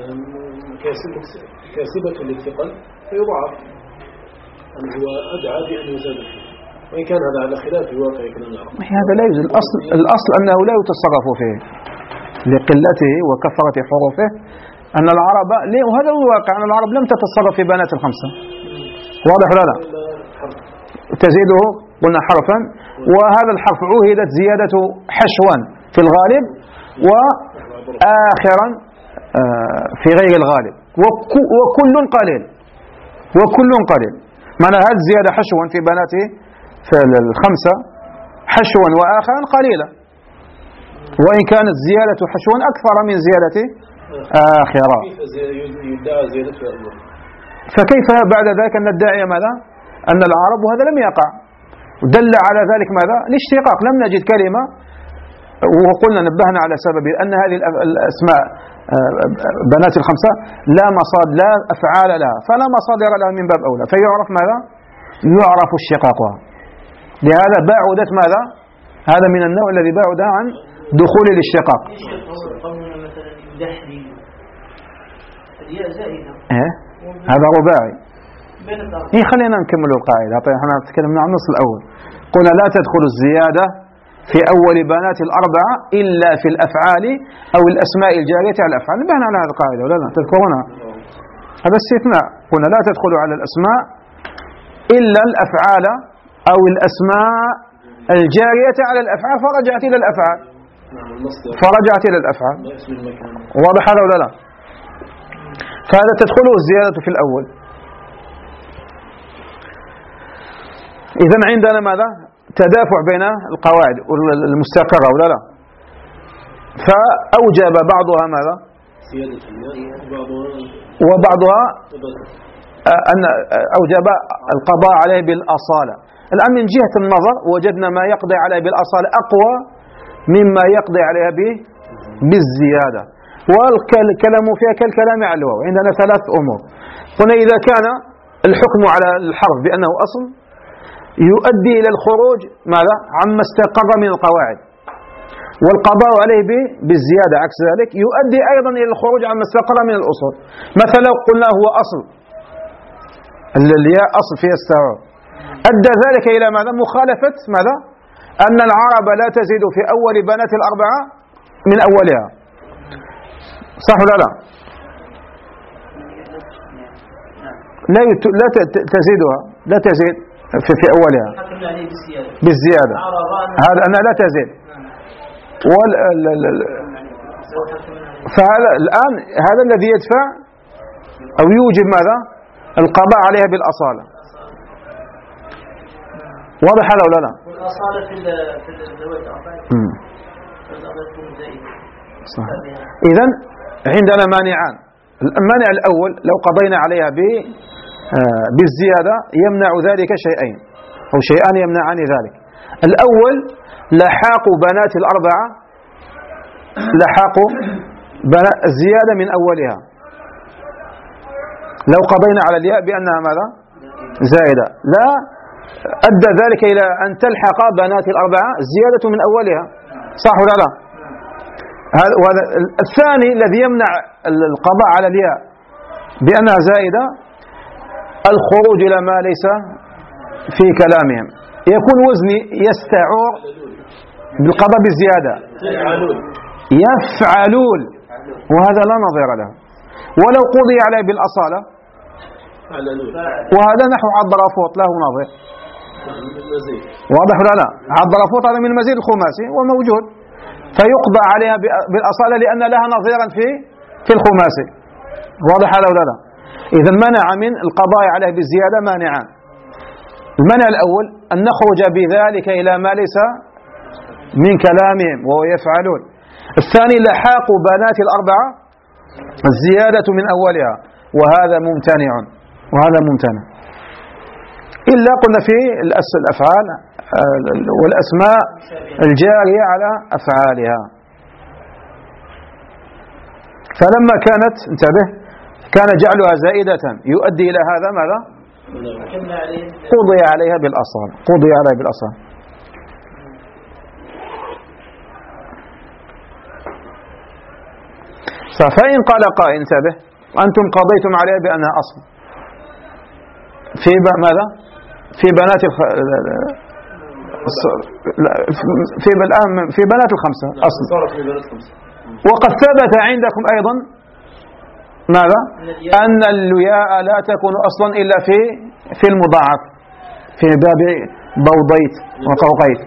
كاسبة للثقل فيضعف، أن هو أدعى بأن يزاد فيه، وإن كان هذا على خلاف واقع كلام العرب. هذا لا يوجد. الأصل الأصل أنه لا يتصرف فيه لقلته وكثرة حروفه، أن العرب وهذا هو الواقع أن العرب لم تتصرف في بنات الخمسة. واضح ولا لا؟ تزيده قلنا حرفا، وهذا الحرف عهدت زيادة حشوا في الغالب وآخرا في غير الغالب، وكل قليل وكل قليل. معنى هذه الزيادة حشوا في بناته في الخمسة حشوا وآخرا قليلة، وإن كانت زيادة حشوا أكثر من زيادة آخرة. فكيف بعد ذلك أن ندعي ماذا؟ أن العرب وهذا لم يقع. دل على ذلك ماذا؟ الاشتقاق. لم نجد كلمة، وقلنا نبهنا على سبب أن هذه الأسماء بنات الخمسة لا مصاد لا أفعال لها، فلا مصادر لها من باب أولى، فيعرف ماذا؟ يعرف اشتقاقها. لهذا بعدت ماذا؟ هذا من النوع الذي بعد عن دخول الاشتقاق. إيه؟ هذا رباعي. إيه خلينا نكمل القاعدة. طيب احنا تكلمنا عن النص الأول، قلنا لا تدخل الزيادة في أول بنات الأربعة إلا في الأفعال أو الأسماء الجارية على الأفعال. نبهنا على هذه القاعدة ولا لا تذكرونها؟ هذا استثناء. قلنا لا تدخل على الأسماء إلا الأفعال أو الأسماء الجارية على الأفعال، فرجعت إلى الأفعال فرجعت إلى الأفعال. واضح هذا ولا لا؟ فهذا تدخله الزيادة في الأول. إذن عندنا ماذا؟ تدافع بين القواعد المستقرة ولا لا؟ فأوجب بعضها ماذا؟ وبعضها أن أوجب القضاء عليه بالأصالة. الآن من جهة النظر وجدنا ما يقضي عليه بالأصالة أقوى مما يقضي عليها بالزيادة، والكلام فيها كالكلام على الواو. عندنا ثلاث أمور. قلنا إذا كان الحكم على الحرف بأنه أصل يؤدي إلى الخروج ماذا؟ عما استقر من القواعد، والقضاء عليه بالزيادة عكس ذلك يؤدي أيضا إلى الخروج عما استقر من الأصول. مثلا قلنا هو أصل، الياء أصل في استعار، أدى ذلك إلى ماذا؟ مخالفة ماذا؟ أن العرب لا تزيد في أول بنات الأربعة من أولها. صح ولا لا؟ لا لا تزيدها، لا تزيد في, في أولها بالزيادة. هذا أنها لا تزيد. وال فهذا الآن هذا الذي يدفع أو يوجب ماذا؟ القضاء عليها بالأصالة. واضح هذا ولا لا؟ والأصالة في في الزواج صح. إذن عندنا مانعان. المانع الأول لو قضينا عليها بالزيادة يمنع ذلك شيئين أو شيئان يمنعان ذلك. الأول لحاق بنات الأربعة، لحاق الزيادة من أولها. لو قضينا على الياء بأنها ماذا؟ زائدة، لا أدى ذلك إلى أن تلحق بنات الأربعة الزيادة من أولها. صح ولا لا؟ هذا الثاني الذي يمنع القضاء على الياء بأنها زائدة الخروج إلى ما ليس في كلامهم. يكون وزني يستعور بالقضاء بالزيادة، يفعلون، وهذا لا نظير له. ولو قضي عليه بالأصالة وهذا نحو عضرافوط له نظير. واضح ولا لا؟ عضرافوط هذا من المزيد الخماسي وموجود، فيقضى عليها بالأصالة لأن لها نظيرا في في الخماسي. واضح هذا ولا لا؟ إذا منع من القضاء عليه بالزيادة مانعان. المنع الأول أن نخرج بذلك إلى ما ليس من كلامهم وهو يفعلون. الثاني لحاق بنات الأربعة الزيادة من أولها، وهذا ممتنع وهذا ممتنع إلا قلنا في الأفعال والأسماء الجارية على أفعالها. فلما كانت انتبه كان جعلها زائدة يؤدي إلى هذا ماذا؟ قضي عليها بالأصل قضي عليها بالأصل. فإن قال قائل انتبه أنتم قضيتم عليها بأنها أصل في ماذا؟ في بنات الخ... في الآن في بنات الخمسة أصل، وقد ثبت عندكم أيضا ماذا؟ أن الياء لا تكون أصلا إلا في في المضاعف في باب بوضيت وقوقيت.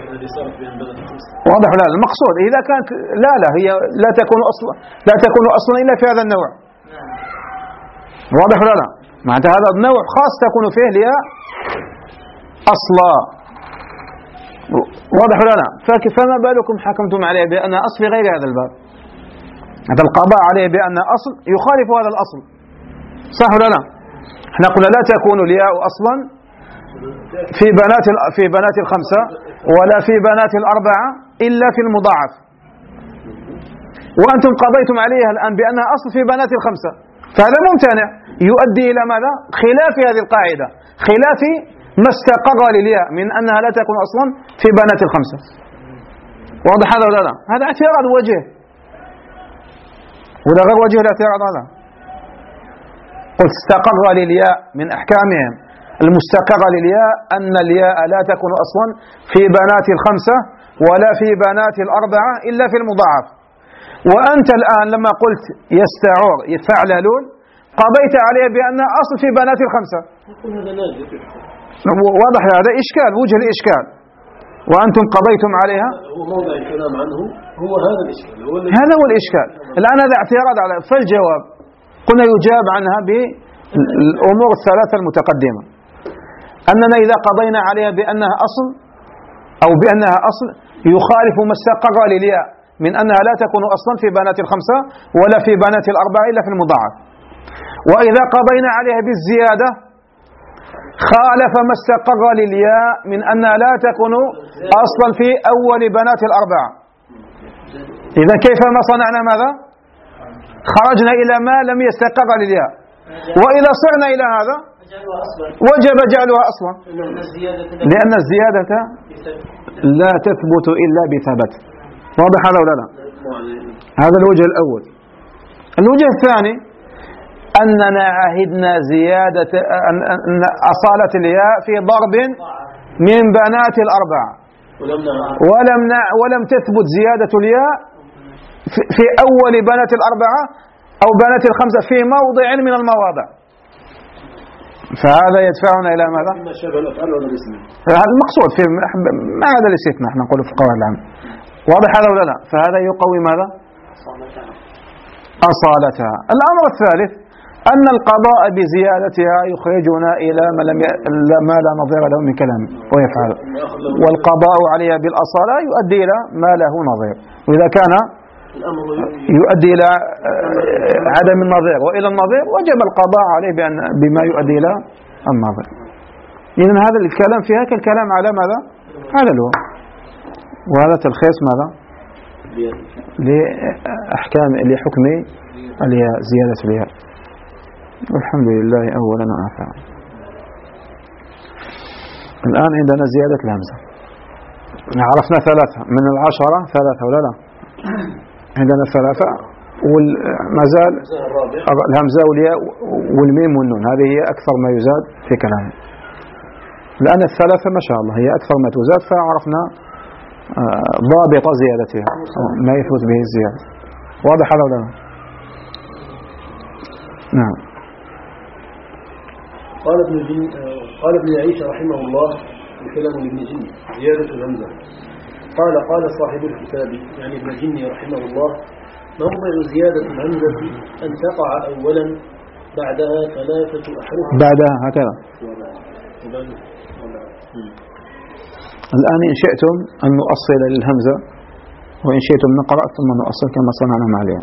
واضح لا؟ المقصود إذا كانت لا لا هي لا تكون أصلا لا تكون أصلا إلا في هذا النوع. واضح ولا لا؟ معناتها هذا النوع خاص تكون فيه الياء أصلا. واضح ولا لا؟ فما بالكم حكمتم عليه بأن أصل غير هذا الباب؟ هذا القضاء عليه بأن أصل يخالف هذا الأصل. صح ولا لا؟ احنا قلنا لا تكون الياء أصلا في بنات في بنات الخمسة ولا في بنات الأربعة إلا في المضاعف. وأنتم قضيتم عليها الآن بأنها أصل في بنات الخمسة، فهذا ممتنع يؤدي إلى ماذا؟ خلاف هذه القاعدة، خلاف ما استقر للياء من أنها لا تكون أصلا في بنات الخمسة. واضح هذا ولا لا؟ هذا اعتراض وجه ولا غير وجه الاعتراض هذا؟ قلت استقر للياء من أحكامهم المستقرة للياء أن الياء لا تكون أصلا في بنات الخمسة ولا في بنات الأربعة إلا في المضاعف. وأنت الآن لما قلت يستعور يفعللون قضيت عليه بأنها أصل في بنات الخمسة. واضح هذا إشكال، وجه الإشكال، وأنتم قضيتم عليها. هو موضع الكلام عنه هو هذا الإشكال، هو هذا هو الإشكال. الآن هذا اعتراض على، فالجواب قلنا يجاب عنها بالأمور الثلاثة المتقدمة، أننا إذا قضينا عليها بأنها أصل أو بأنها أصل يخالف ما استقر للياء من أنها لا تكون أصلا في بنات الخمسة ولا في بنات الأربعة إلا في المضاعف. وإذا قضينا عليها بالزيادة خالف ما استقر للياء من أنها لا تكون أصلا في أول بنات الأربعة. إذا كيف ما صنعنا ماذا؟ خرجنا إلى ما لم يستقر للياء. وإذا صرنا إلى هذا وجب جعلها أصلا، لأن الزيادة لا تثبت إلا بثبت. واضح هذا ولا لا؟ هذا الوجه الأول. الوجه الثاني أننا عهدنا زيادة أن أصالة الياء في ضرب من بنات الأربعة، ولم ولم تثبت زيادة الياء في أول بنات الأربعة أو بنات الخمسة في موضع من المواضع. فهذا يدفعنا إلى ماذا؟ هذا المقصود في ما هذا الاستثناء احنا نقول في القواعد العامة. واضح هذا ولا لا؟ فهذا يقوي ماذا؟ أصالتها. الأمر الثالث أن القضاء بزيادتها يخرجنا إلى ما, لم ي... ما لا نظير له من كلام ويفعل، والقضاء عليها بالأصالة يؤدي إلى ما له نظير، وإذا كان يؤدي إلى عدم النظير وإلى النظير وجب القضاء عليه بأن بما يؤدي إلى النظير. إذن هذا الكلام فيها كالكلام على ماذا؟ على الواو. وهذا تلخيص ماذا؟ لأحكام لحكم الياء، زيادة الياء. والحمد لله أولا وآخرا. الآن عندنا زيادة الهمزة. عرفنا ثلاثة من العشرة، ثلاثة ولا لا؟ عندنا ثلاثة، وما زال الهمزة والياء والميم والنون، هذه هي أكثر ما يزاد في كلامه. الآن الثلاثة ما شاء الله هي أكثر ما تزاد، فعرفنا ضابط زيادتها ما يثبت به الزيادة. واضح هذا ولا لا؟ نعم. قال ابن جن قال ابن عيسى رحمه الله الكلام لابن جن زيادة الهمزة. قال قال صاحب الكتاب يعني ابن جن رحمه الله موضع زيادة الهمزة أن تقع أولا بعدها ثلاثة أحرف بعدها هكذا. الآن إن شئتم أن نؤصل للهمزة وإن شئتم نقرأ ثم نؤصل كما صنعنا مع الياء.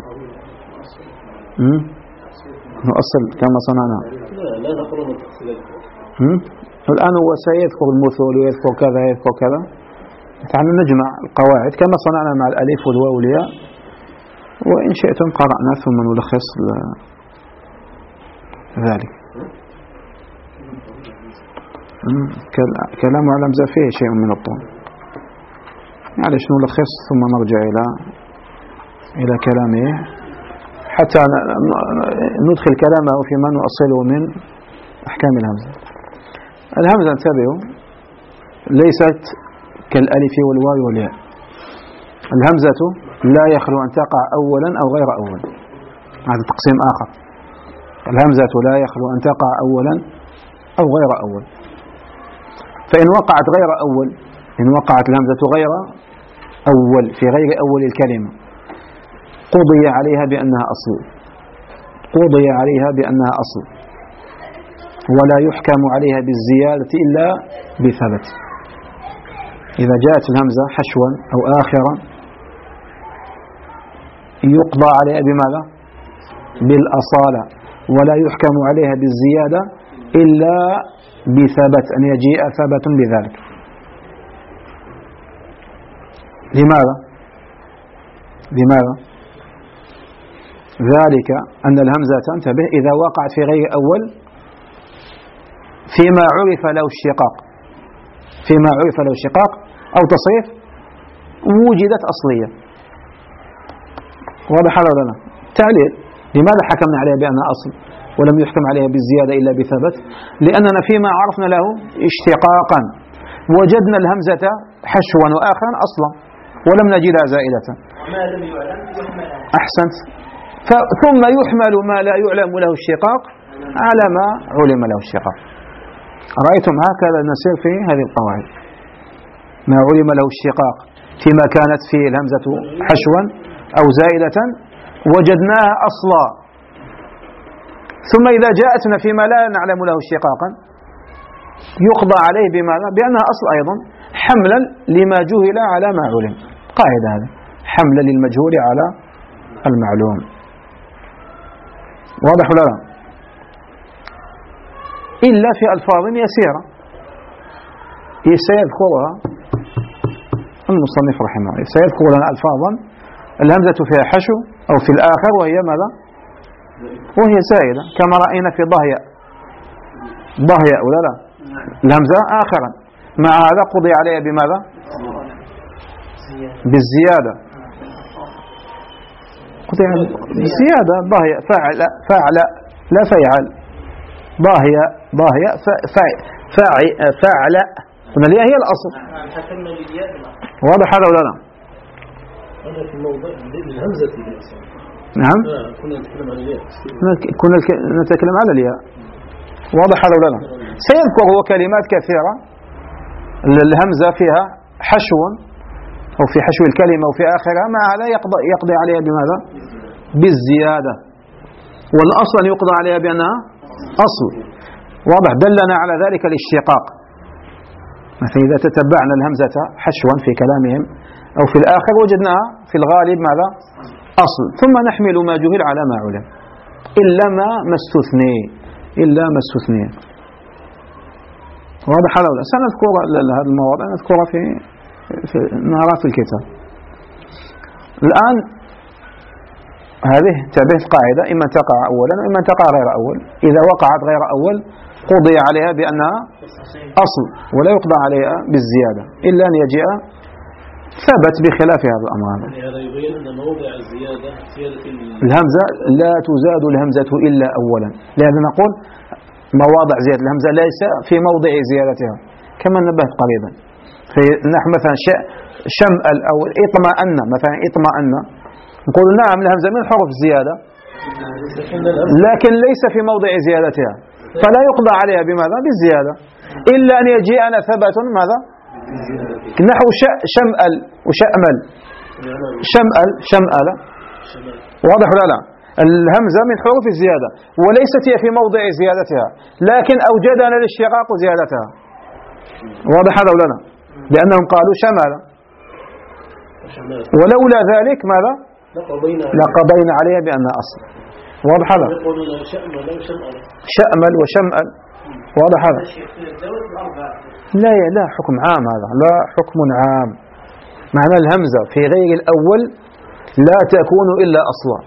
نؤصل كما صنعنا. لا لا نقرأ التفصيلات. الآن هو سيذكر المثل ويذكر كذا يذكر كذا، تعالوا نجمع القواعد كما صنعنا مع الألف والواو والياء، وإن شئتم قرأنا ثم نلخص ذلك. كلام على الهمزة فيه شيء من الطول، معلش نلخص ثم نرجع إلى إلى كلامه حتى ندخل كلامه فيما نؤصله من أحكام الهمزة. الهمزة انتبهوا ليست كالألف والواو والياء. الهمزة لا يخلو أن تقع أولا أو غير أول، هذا تقسيم آخر. الهمزة لا يخلو أن تقع أولا أو غير أول، فإن وقعت غير أول، إن وقعت الهمزة غير أول في غير أول الكلمة قضي عليها بأنها أصل، قضي عليها بأنها أصل، ولا يحكم عليها بالزيادة إلا بثبت. إذا جاءت الهمزة حشوا أو آخرا يقضى عليها بماذا؟ بالأصالة، ولا يحكم عليها بالزيادة إلا بثبت، أن يجيء ثبت بذلك. لماذا؟ لماذا؟ ذلك أن الهمزة تنتبه إذا وقعت في غير أول فيما عرف له الشقاق، فيما عرف له الشقاق أو تصريف وجدت أصلية. واضح هذا ولا لا؟ تعليل: لماذا حكمنا عليها بأنها أصل ولم يحكم عليها بالزيادة إلا بثبت؟ لأننا فيما عرفنا له اشتقاقا وجدنا الهمزة حشوا وآخرا أصلا ولم نجدها زائدة. أحسنت. ثم يحمل ما لا يعلم له الشقاق على ما علم له الشقاق. رأيتم؟ هكذا نسير في هذه القواعد. ما علم له الشقاق فيما كانت فيه الهمزة حشوا أو زائدة وجدناها أصلا، ثم إذا جاءتنا فيما لا نعلم له اشتقاقا يقضى عليه بماذا؟ بأنها أصل أيضا، حملا لما جهل على ما علم. قاعدة هذا، حملا للمجهول على المعلوم. واضح ولا لا؟ إلا في ألفاظ يسيرة سيذكرها المصنف رحمه الله، سيذكر لنا ألفاظا الهمزة فيها حشو أو في الآخر وهي ماذا؟ وهي زائدة، كما رأينا في ضهياء. ضهياء ولا لا؟ الهمزة آخرا، مع هذا قضي عليها بماذا؟ بالزيادة. قضي عليها بالزيادة. ضهياء فاعل فاعل لا فيعل. ضهياء ضهياء فاعل فاعل، قلنا لها هي الأصل. واضح هذا ولا لا؟ هذا في موضع الهمزة. نعم. كنا نتكلم عن الياء. كنا نتكلم على الياء. واضح هذا ولا لا؟ سيذكر هو كلمات كثيرة الهمزة فيها حشو أو في حشو الكلمة وفي آخرها، مع هذا يقضي, يقضي عليها بماذا؟ بالزيادة. والأصل يقضى عليها بأنها أصل. واضح؟ دلنا على ذلك الاشتقاق. مثلا إذا تتبعنا الهمزة حشوا في كلامهم أو في الآخر وجدناها في الغالب ماذا؟ أصل. ثم نحمل ما جهل على ما علم إلا ما مستثني، إلا ما استثني. واضح هذا ولا؟ سنذكر هذه المواضع نذكرها في, في نرى في الكتاب. الآن هذه تبه القاعدة: إما تقع أولا وإما تقع غير أول. إذا وقعت غير أول قضي عليها بأنها أصل ولا يقضى عليها بالزيادة إلا أن يجيء ثبت بخلاف هذا الأمر. هذا يبين أن موضع الزيادة زيادة الهمزة لا تزاد الهمزة إلا أولا. لهذا نقول مواضع زيادة الهمزة ليس في موضع زيادتها، كما نبهت قريبا. في نحو مثلا شمأل أو اطمأن، مثلا اطمأن نقول نعم الهمزة من حروف الزيادة لكن ليس في موضع زيادتها، فلا يقضى عليها بماذا؟ بالزيادة، إلا أن يجيئنا ثبت ماذا؟ نحو شمأل وشأمل. شمأل شمأل واضح ولا لا؟ الهمزة من حروف الزيادة وليست هي في موضع زيادتها، لكن أوجدنا الاشتقاق زيادتها. واضح هذا ولا لا؟ لأنهم قالوا شمال، ولولا ذلك ماذا؟ لقضينا عليها بأنها أصل. واضح هذا؟ شأمل وشمأل. واضح هذا؟ لا لا حكم عام هذا، لا حكم عام. معنى الهمزة في غير الأول لا تكون إلا أصلا.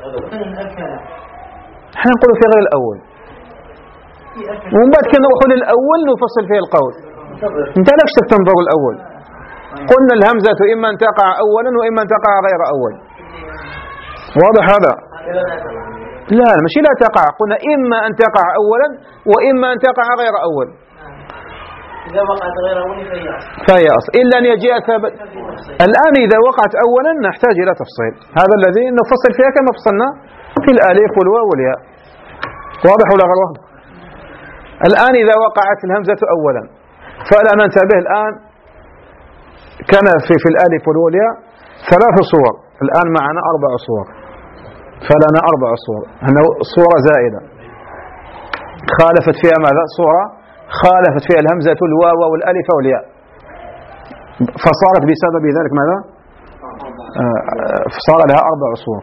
احنا نقول في غير الأول ومن بعد كنا نروح للأول نفصل فيه القول. انت لكش تنظر الأول. قلنا الهمزة إما أن تقع أولا وإما أن تقع غير أول. واضح هذا؟ لا مش لا تقع، قلنا إما أن تقع أولا وإما أن تقع غير أول. إذا وقعت غير أول فهي أصل إلا أن يجيء ثابت. الآن إذا وقعت أولا نحتاج إلى تفصيل، هذا الذي نفصل فيها كما فصلنا في الألف والواو والياء. واضح ولا غير واضح؟ الآن إذا وقعت الهمزة أولا فلا ننتبه. الآن كان في في الألف والواو والياء ثلاث صور، الآن معنا أربع صور، فلنا أربع صور. هنا صورة زائدة خالفت فيها ماذا؟ صورة خالفت فيها الهمزة الواو والألف والياء، فصارت بسبب ذلك ماذا؟ آه صار لها أربع صور.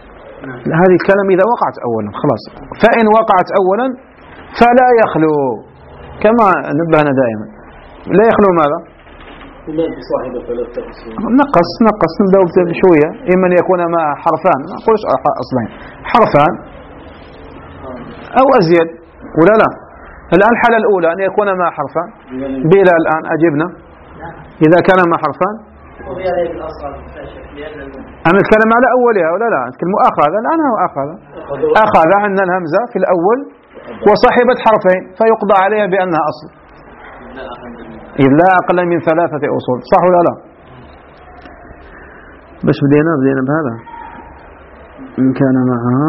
هذه الكلام إذا وقعت أولا خلاص. فإن وقعت أولا فلا يخلو كما نبهنا دائما لا يخلو ماذا؟ بصاحب ثلاثة أصول. نقص نقص نبدأ بشوية، إما أن يكون مع حرفان، ما أقولش أصلين، حرفان أو أزيد ولا لا. الآن الحالة الأولى أن يكون مع حرفان بلا، الآن أجبنا إذا كان مع حرفان. أنا أتكلم على أولها ولا لا؟ أتكلم أخذ، الآن هو أخذ أخذ عندنا الهمزة في الأول وصاحبة حرفين فيقضى عليها بأنها أصل إذ لا أقل من ثلاثة أصول، صح ولا لا؟ بس بدينا بدينا بهذا إن كان معها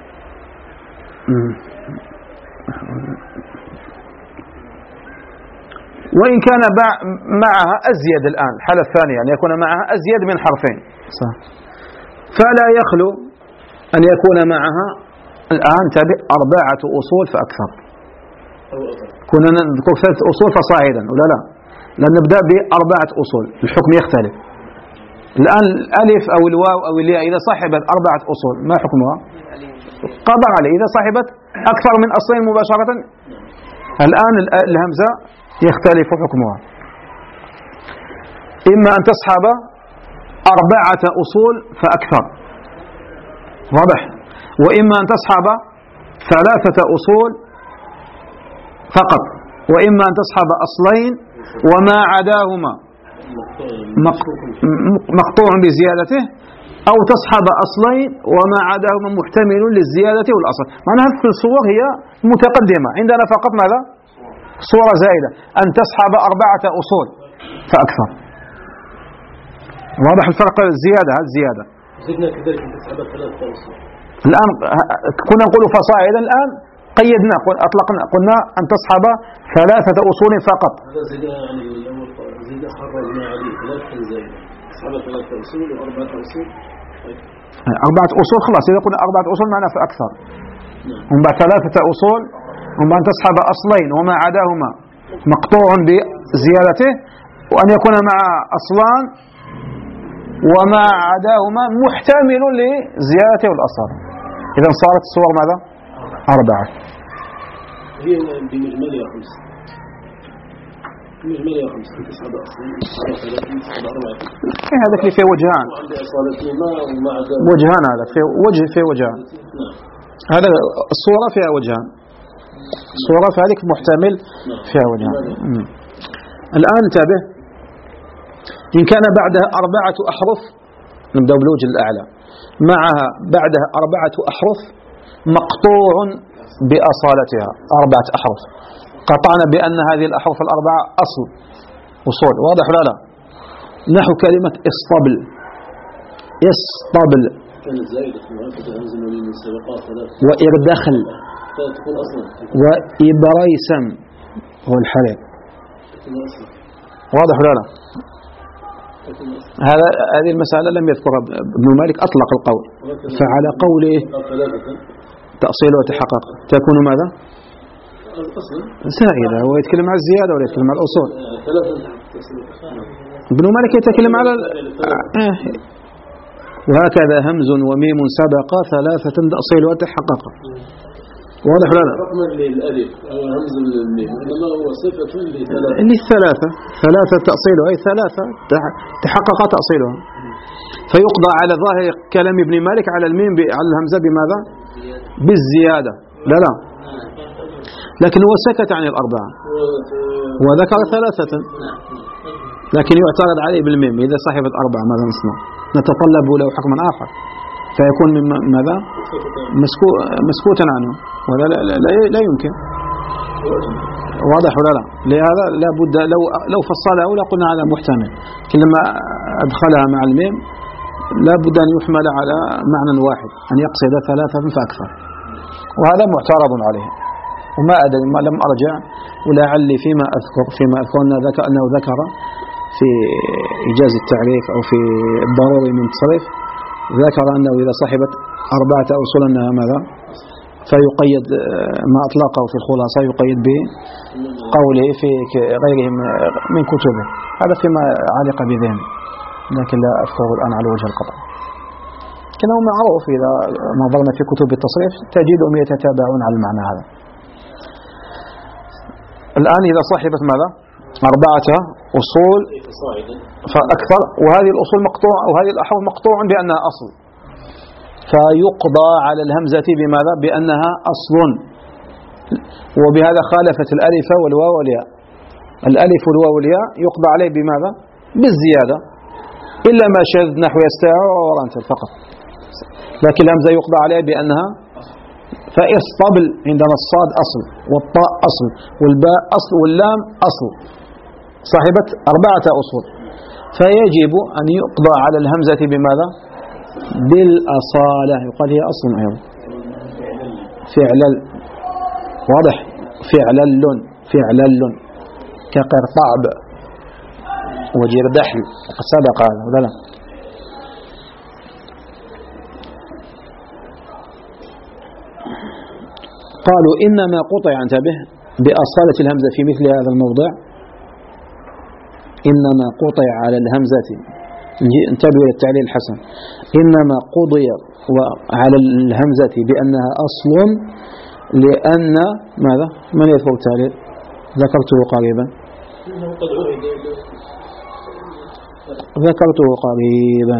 وإن كان معها أزيد، الآن الحالة الثانية أن يكون معها أزيد من حرفين، صح. فلا يخلو أن يكون معها الآن تابع أربعة أصول فأكثر. كنا نذكر ثلاث أصول فصاعدا ولا لا؟ لأن نبدأ بأربعة أصول الحكم يختلف. الآن الألف أو الواو أو الياء إذا صاحبت أربعة أصول ما حكمها؟ قضى عليه. إذا صاحبت أكثر من أصلين مباشرة الآن الهمزة يختلف حكمها، إما أن تصحب أربعة أصول فأكثر، واضح، وإما أن تصحب ثلاثة أصول فقط، وإما أن تصحب أصلين وما عداهما مقطوع بزيادته، أو تصحب أصلين وما عداهما محتمل للزيادة والأصل. معنى هذه الصور هي متقدمة عندنا فقط ماذا؟ صورة زائدة أن تصحب أربعة أصول فأكثر. واضح الفرق؟ الزيادة هذه الزيادة. زدنا كذلك أن تصحب ثلاثة أصول. الآن كنا نقول فصاعدا، الآن قيدنا أطلقنا قلنا أن تصحب ثلاثة أصول فقط. هذا زدنا يعني الأول زدنا خرجنا عليه ثلاثة زائدة، تصحب ثلاثة أصول وأربعة أصول. أربعة أصول خلاص، إذا قلنا أربعة أصول معنا فأكثر. ومن بعد ثلاثة أصول، ومن بعد تصحب أصلين وما عداهما مقطوع بزيادته، وأن يكون مع أصلان وما عداهما محتمل لزيادته والأصل. إذا صارت الصور ماذا؟ أربعة. هي بمجملها خمسة. بمجملها خمسة. تصحب أصلين، تصحب ثلاثين، تصحب أربعة. هذا اللي فيه وجهان. وجهان، هذا فيه وجه فيه وجهان. هذا الصورة فيها وجهان. الصورة في هذه محتمل فيها وجهان. الآن انتبه، إن كان بعدها أربعة أحرف، نبدأ بالوجه الأعلى، معها بعدها أربعة أحرف مقطوع بأصالتها، أربعة أحرف قطعنا بأن هذه الأحرف الأربعة أصل أصول، واضح ولا لا؟ نحو كلمة اصطبل، اصطبل، وإردخل، وإبريسم هو الحرير، واضح ولا لا؟ هذا هذه المسألة لم يذكرها ابن مالك، أطلق القول، فعلى قوله تأصيل وتحقق تكون ماذا؟ زائدة. هو يتكلم عن الزيادة ولا يتكلم عن الأصول؟ ابن مالك يتكلم على آه. وهكذا همز وميم سبق ثلاثة تأصيل وتحقق، واضح ولا لا؟ حكما للألف أو همز للميم، إنما هو صفة لثلاثة للثلاثة، ثلاثة تأصيلها أي ثلاثة تحقق تأصيلها، فيقضى على ظاهر كلام ابن مالك على الميم على الهمزة بماذا؟ بالزيادة، لا لا، لكن هو سكت عن الأربعة وذكر ثلاثة، لكن يعترض عليه بالميم إذا صاحبت أربعة ماذا نصنع؟ نتطلب له حكما آخر فيكون من ماذا؟ مسكو مسكوتا عنه، ولا لا, لا, لا يمكن، واضح ولا لا؟ لهذا لا بد لو لو فصله ولا قلنا على محتمل، لكن لما أدخلها مع الميم لا بد أن يحمل على معنى واحد، أن يقصد ثلاثة فأكثر، وهذا معترض عليه. وما أدري ما لم أرجع، ولعلي فيما أذكر فيما أذكر أنه ذكر في إيجاز التعريف أو في الضروري من التصريف، ذكر أنه إذا صاحبت أربعة أصول أنها ماذا؟ فيقيد ما أطلقه في الخلاصة يقيد بقوله في غيره من كتبه، هذا فيما علق بذهن، لكن لا أذكره الآن على وجه القطع. لكنه معروف إذا نظرنا في كتب التصريف تجدهم يتتابعون على المعنى هذا. الآن إذا صاحبت ماذا؟ أربعة أصول فأكثر، وهذه الأصول مقطوع وهذه الأحرف مقطوع بأنها أصل، فيقضى على الهمزة بماذا؟ بأنها أصل، وبهذا خالفت الألف والواو والياء. الألف والواو والياء يقضى عليه بماذا؟ بالزيادة، إلا ما شذ نحو يستعر ورانتل فقط، لكن الهمزة يقضى عليها بأنها فإصطبل. عندنا الصاد أصل والطاء أصل والباء أصل واللام أصل، صاحبة أربعة أصول، فيجب أن يقضى على الهمزة بماذا؟ بالأصالة، يقال هي أصل أيضا. فعلل، واضح؟ فعلل فعلل كقرطاب وجردحل، وقد سبق هذا ولا لا؟ قالوا إنما قطع، انتبه، بأصالة الهمزة في مثل هذا الموضع، إنما قطع على الهمزة، انتبهوا للتعليل الحسن، إنما قضي على الهمزة بأنها أصل لأن ماذا؟ من يذكر التعليل؟ ذكرته قريبا ذكرته قريبا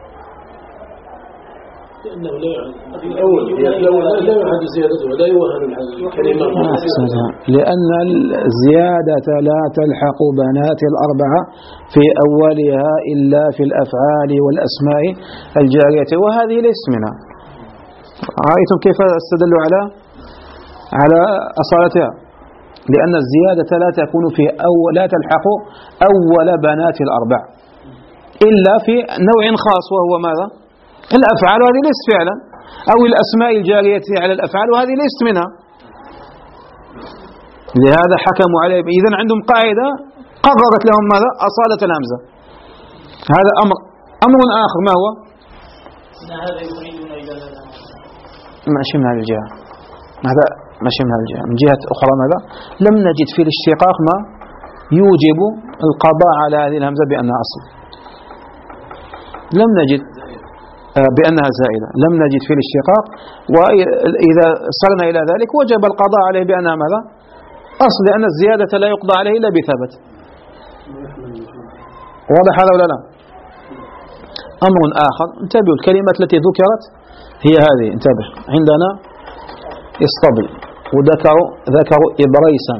لأنه الأول لا يعد زيادته ولا يوهن الكلمة، لأن الزيادة لا تلحق بنات الأربعة في أولها إلا في الأفعال والأسماء الجارية، وهذه ليست منها. رأيتم كيف استدلوا على على أصالتها؟ لأن الزيادة لا تكون في أول، لا تلحق أول بنات الأربع إلا في نوع خاص، وهو ماذا؟ الأفعال، وهذه ليست فعلا، أو الأسماء الجارية على الأفعال، وهذه ليست منها. لهذا حكموا عليه. إذن عندهم قاعدة قررت لهم ماذا؟ أصالة الهمزة. هذا أمر. أمر آخر ما هو؟ ماشي من هذه الجهة، هذا ماشي من هذه الجهة. من جهة أخرى ماذا؟ لم نجد في الاشتقاق ما يوجب القضاء على هذه الهمزة بأنها أصل، لم نجد بأنها زائدة، لم نجد في الاشتقاق، وإذا صرنا إلى ذلك وجب القضاء عليه بأنها ماذا؟ أصل، لأن الزيادة لا يقضى عليه إلا بثبت. واضح هذا ولا لا؟ أمر آخر، انتبهوا، الكلمات التي ذكرت هي هذه، انتبه، عندنا اصطبل، وذكروا ذكروا إبريسا،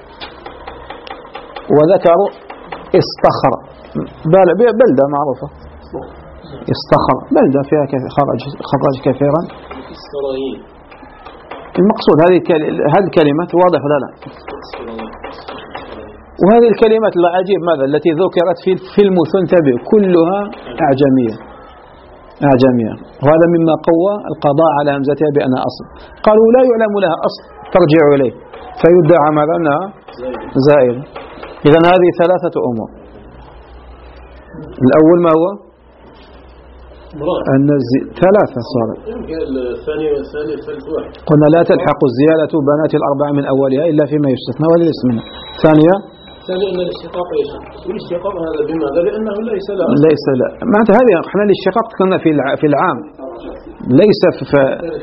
وذكروا استخر، بلدة معروفة، استخر بلدة فيها خرج خرج كثيرا. المقصود هذه هذه الكلمات، واضح ولا لا؟ وهذه الكلمات العجيب ماذا؟ التي ذكرت في في المثل، انتبه، كلها أعجمية أعجمية، وهذا مما قوى القضاء على همزتها بأنها أصل. قالوا لا يعلم لها أصل ترجع إليه، فيدعى ماذا؟ أنها زائدة. إذن هذه ثلاثة أمور. الأول ما هو؟ أن ثلاثة صارت. الثاني والثاني الثالث واحد. قلنا لا تلحق الزيادة بنات الأربعة من أولها إلا فيما يستثنى ولا ليس منها. ثانية ثانيا أن الاشتقاق يشق، والاشتقاق هذا بماذا؟ لأنه ليس لا ليس لا معناتها هذه احنا الاشتقاق كنا في في العام، ليس في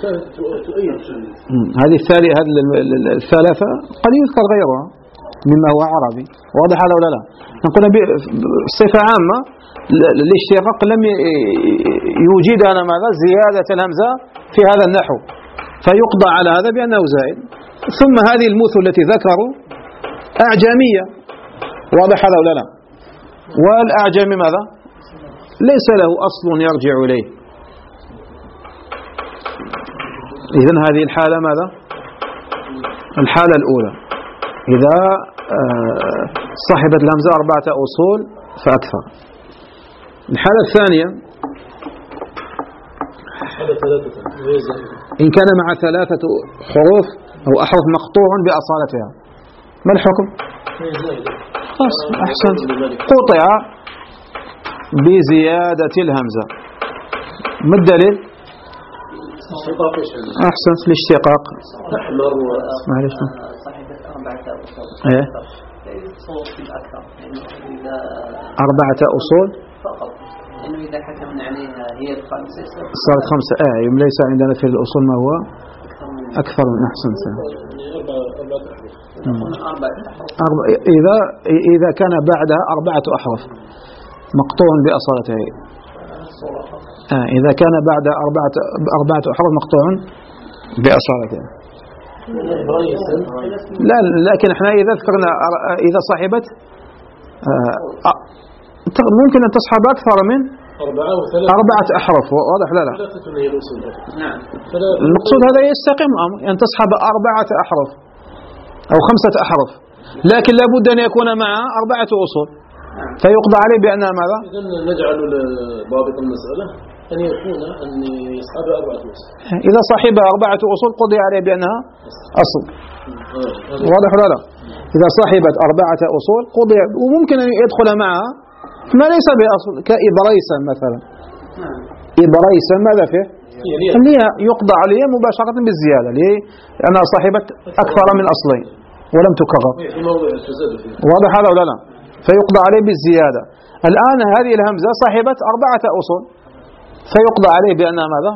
هذه الثالثة. هذه الثلاثة قد يذكر غيرها مما هو عربي، واضح هذا ولا لا؟ نقول بصفة عامة الاشتقاق لم يوجدنا ماذا؟ زيادة الهمزة في هذا النحو، فيقضى على هذا بأنه زائد. ثم هذه المثل التي ذكروا أعجمية، واضح هذا ولا لا؟ والأعجم ماذا؟ ليس له أصل يرجع إليه. إذن هذه الحالة ماذا؟ الحالة الأولى إذا صاحبت الهمزة أربعة أصول فأكثر. الحالة الثانية إن كان مع ثلاثة حروف أو أحرف مقطوع بأصالتها، ما الحكم؟ أحسن، قطع بزيادة الهمزة. ما الدليل؟ أحسن، الاشتقاق. معلش إيه؟ أربعة أصول فقط، لأنه إذا حكمنا عليها هي الخامسة صارت خمسة. آه ليس عندنا في الأصول ما هو أكثر من أحسن سنة. أربع إذا إذا كان بعدها أربعة أحرف مقطوع بأصالته. آه إذا كان بعد أربعة أربعة أحرف مقطوع بأصالته. لا لكن احنا إذا ذكرنا إذا صاحبت آه ممكن أن تصحب أكثر من أربعة أحرف. واضح؟ لا لا المقصود هذا يستقيم أن تصحب أربعة أحرف أو خمسة أحرف، لكن لابد أن يكون معها أربعة أصول فيقضى عليه بأنها ماذا؟ إذن نجعل ضابط المسألة أن يكون أن يصحب أربعة أصول. إذا صاحب أربعة أصول قضي عليه بأنها أصل. واضح ولا لا؟ إذا صاحبت أربعة أصول قضي، وممكن أن يدخل معها ما ليس بأصل كإبريسا مثلا. إبريسا ماذا فيه؟ اللي يقضى عليه مباشرة بالزيادة لأنها صاحبت أكثر من أصلين ولم تكرر. واضح هذا ولا لا؟ فيقضى عليه بالزيادة. الآن هذه الهمزة صاحبت أربعة أصول فيقضى عليه بأنها ماذا؟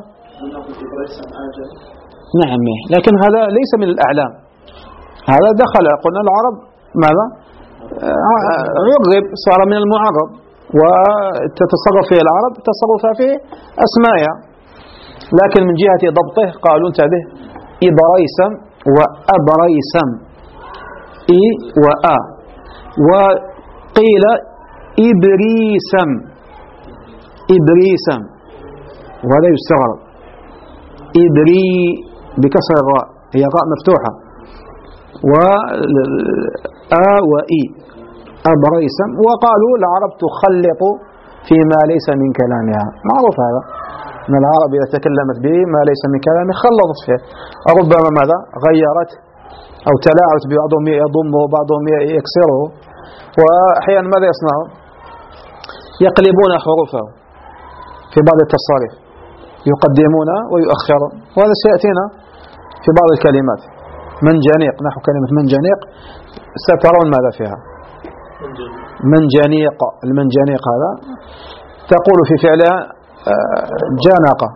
نعم، لكن هذا ليس من الأعلام، هذا دخل قلنا العرب ماذا؟ عرب، صار من المعرب، وتتصرف فيه العرب تصرف فيه أسماء، لكن من جهة ضبطه قالوا انتبه إبريسم وأبريسم إي وآ، وقيل إبريسم إبريسم وهذا يستغرب. إبري بكسر الراء، هي راء مفتوحة، و آ وإي أبريسم. وقالوا العرب تخلط فيما ليس من كلامها، معروف هذا أن العرب إذا تكلمت به ما ليس من كلامه خلطت فيه، ربما ماذا غيرت أو تلاعبت ببعضهم يضمه وبعضهم يكسره، وأحيانا ماذا يصنعون؟ يقلبون حروفه في بعض التصاريف، يقدمون ويؤخرون، وهذا سيأتينا في بعض الكلمات. منجنيق، نحو كلمة منجنيق سترون ماذا فيها. منجنيق، المنجنيق هذا تقول في فعلها جانقة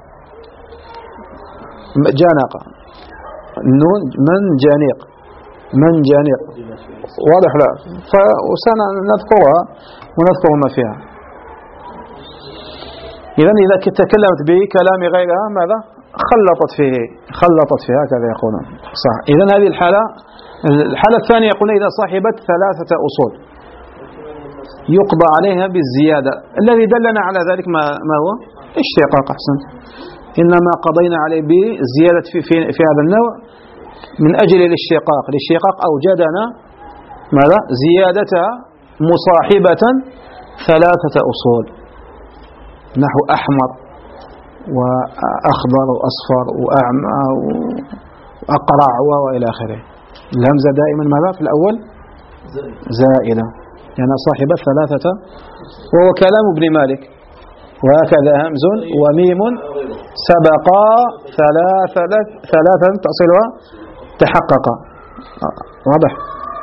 جانقة نون منجنيق منجنيق. واضح؟ لا فسنذكرها ونذكر ما فيها. إذن إذا تكلمت به كلام غيرها ماذا؟ خلطت فيه خلطت فيها كذا يقولون صح. إذن هذه الحالة. الحالة الثانية يقولون إذا صاحبت ثلاثة أصول يقضى عليها بالزيادة. الذي دلنا على ذلك ما, ما هو اشتقاق. أحسن، إنما قضينا عليه بالزيادة في, في, في هذا النوع من أجل الاشتقاق. الاشتقاق أوجدنا ماذا؟ زيادتها مصاحبة ثلاثة أصول، نحو أحمر وأخضر وأصفر وأعمى وأقرع وإلى آخره. الهمزة دائما ماذا في الأول؟ زائدة، يعني صاحبة ثلاثة، وهو كلام ابن مالك. وهكذا همز وميم سبقا ثلاثة ثلاثا تصلها تحقق. واضح؟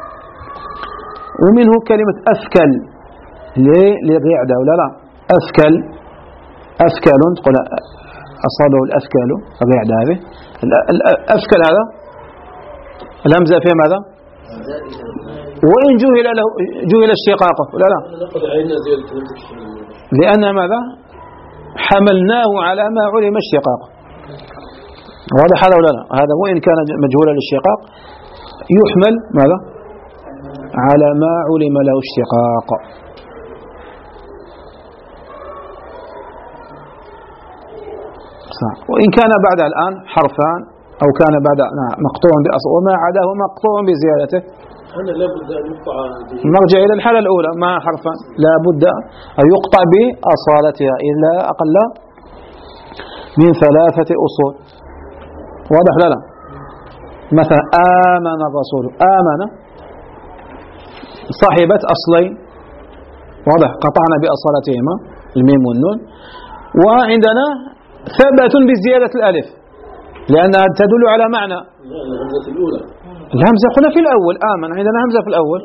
ومنه كلمة أثكل للرعدة ولا لا؟ أثكل أثكل تقول أصابه الأثكل الرعدة هذه. الأثكل هذا الهمزة فيه ماذا؟ وإن جهل له جهل اشتقاقه ولا لا؟ لأن ماذا؟ حملناه على ما علم اشتقاقه. واضح هذا ولا لا؟ هذا وإن كان مجهول الاشتقاق يحمل ماذا؟ على ما علم له اشتقاق. وإن كان بعد الآن حرفان أو كان بعد مقطوع بأصل وما عداه مقطوع بزيادته، نرجع إلى الحالة الأولى مع حرفان لا بد أن يقطع بأصالتها إلا أقل من ثلاثة أصول. واضح لا لا؟ مثلا آمن الرسول، آمن صاحبة أصلين، واضح؟ قطعنا بأصالتهما الميم والنون، وعندنا ثبت بزيادة الألف لأنها تدل على معنى. الهمزة الأولى الهمزة قلنا في الأول آمن، عندنا همزة في الأول،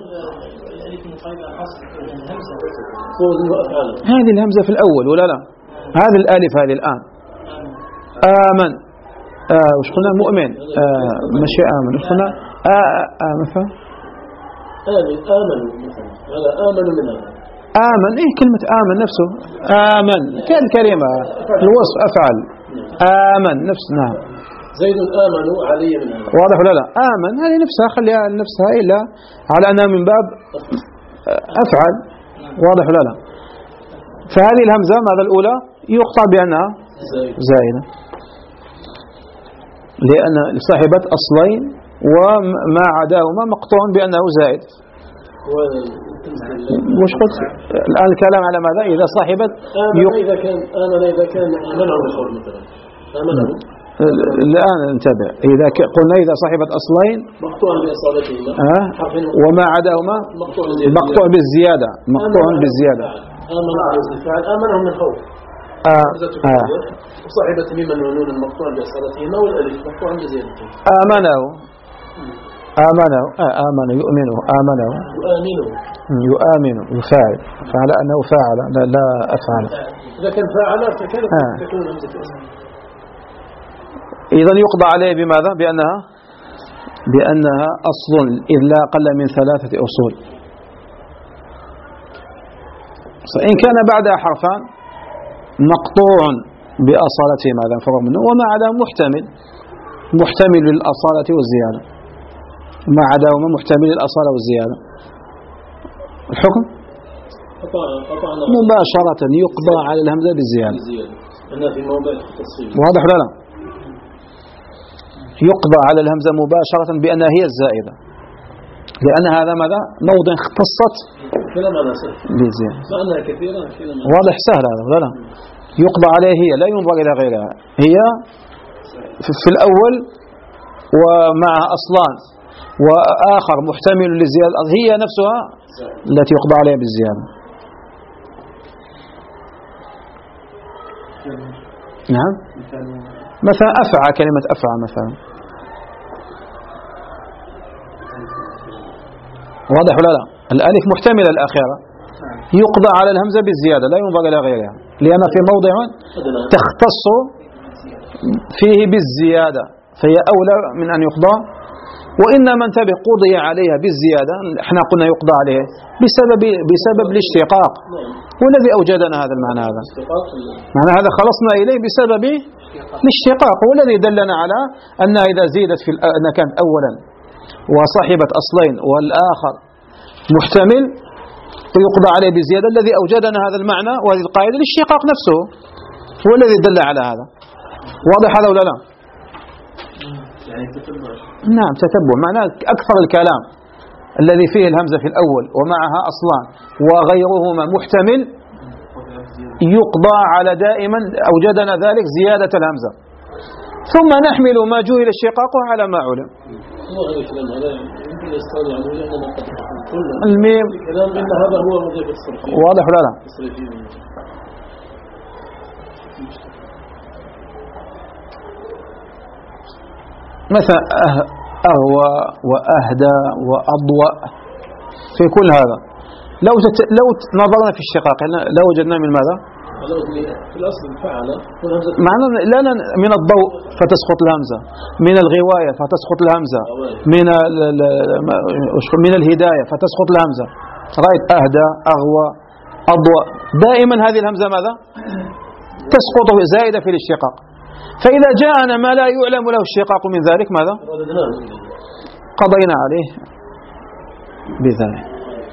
هذه الهمزة في الأول ولا لا؟ هذه الألف هذه الآن آمن آه وش قلنا؟ مؤمن آه مش آمن، وش قلنا؟ آه آه مثلا آمن آمنوا مثلا هذا آمنوا من هذا آمن إيه كلمة آمن نفسه آمن كالكلمة الوصف أفعل آمن نفس نعم زيد آمنوا علي من هذا واضح ولا لا آمن هذه نفسها خليها نفسها إلا على أنها من باب أفعل واضح ولا لا فهذه الهمزة ماذا الأولى يقطع بأنها زائدة لأن صاحبة أصلين وما عداهما مقطوع بأنه زائد وش قلت الآن الكلام على ماذا إذا صاحبة آمن إذا كان آمن إذا كان آمنه بالقول مثلا آمنه الآن انتبه إذا قلنا إذا صاحبة أصلين مقطوع بأصالتهما آه وما عداهما مقطوع بالزيادة مقطوع بالزيادة آمن بالفعل آمنه من خوف آه آه وصاحبة ميما ونون مقطوع بأصالتهما والألف مقطوع بزيادته آمنه آمنه آه آمن يؤمنه آمنه يؤمنه يؤمن يفاعل فعلى أنه فاعل لا, لا أفعل إذا كان فاعل فكان آه. تكون همزة أصل إذن يقضى عليه بماذا بأنها بأنها أصل إذ لا أقل من ثلاثة أصول فإن كان بعدها حرفان مقطوع بأصالته ماذا فرغ منه وما عداه محتمل محتمل للأصالة والزيادة ما عداهما محتمل للأصالة والزيادة الحكم مباشرة يقضى على الهمزة بالزيادة أنها في موضع التصفيق واضح ولا لا يقضى على الهمزة مباشرة بأنها هي الزائدة لأن هذا ماذا موضع اختصت بالزيادة واضح سهل هذا ولا لا يقضى عليه هي لا ينظر إلى غيرها هي في الأول ومع أصلان وآخر محتمل للزيادة هي نفسها التي يقضى عليها بالزيادة نعم مثلا أفعى كلمة أفعى مثلا واضح ولا لا الألف محتملة الأخيرة يقضى على الهمزة بالزيادة لا ينظر إلى غيرها لأن في موضع تختص فيه بالزيادة فهي أولى من أن يقضى وإنما انتبه قضي عليها بالزيادة احنا قلنا يقضى عليه بسبب بسبب الاشتقاق والذي أوجدنا هذا المعنى هذا معنى هذا خلصنا إليه بسبب الاشتقاق والذي دلنا على أنها إذا زيدت في أن كانت أولا وصاحبة أصلين والآخر محتمل ويقضى عليه بالزيادة الذي أوجدنا هذا المعنى وهذه القاعدة الاشتقاق نفسه هو الذي دل على هذا واضح هذا ولا لا نعم تتبع معناه أكثر الكلام الذي فيه الهمزة في الأول ومعها أصلان وغيرهما محتمل يقضى على دائما أوجدنا ذلك زيادة الهمزة ثم نحمل ما جهل الشقاق على ما علم الميم واضح ولا لا مثلا أهوى وأهدى وأضوى في كل هذا لو تت... لو نظرنا في الشقاق لو وجدنا من ماذا في الأصل فعل معنى لا من الضوء فتسقط الهمزة من الغواية فتسقط الهمزة من ال... من الهداية فتسقط الهمزة رأيت أهدى أغوى أضوى دائما هذه الهمزة ماذا تسقط زائدة في الاشتقاق فإذا جاءنا ما لا يعلم له الشقاق من ذلك ماذا قضينا عليه بذلك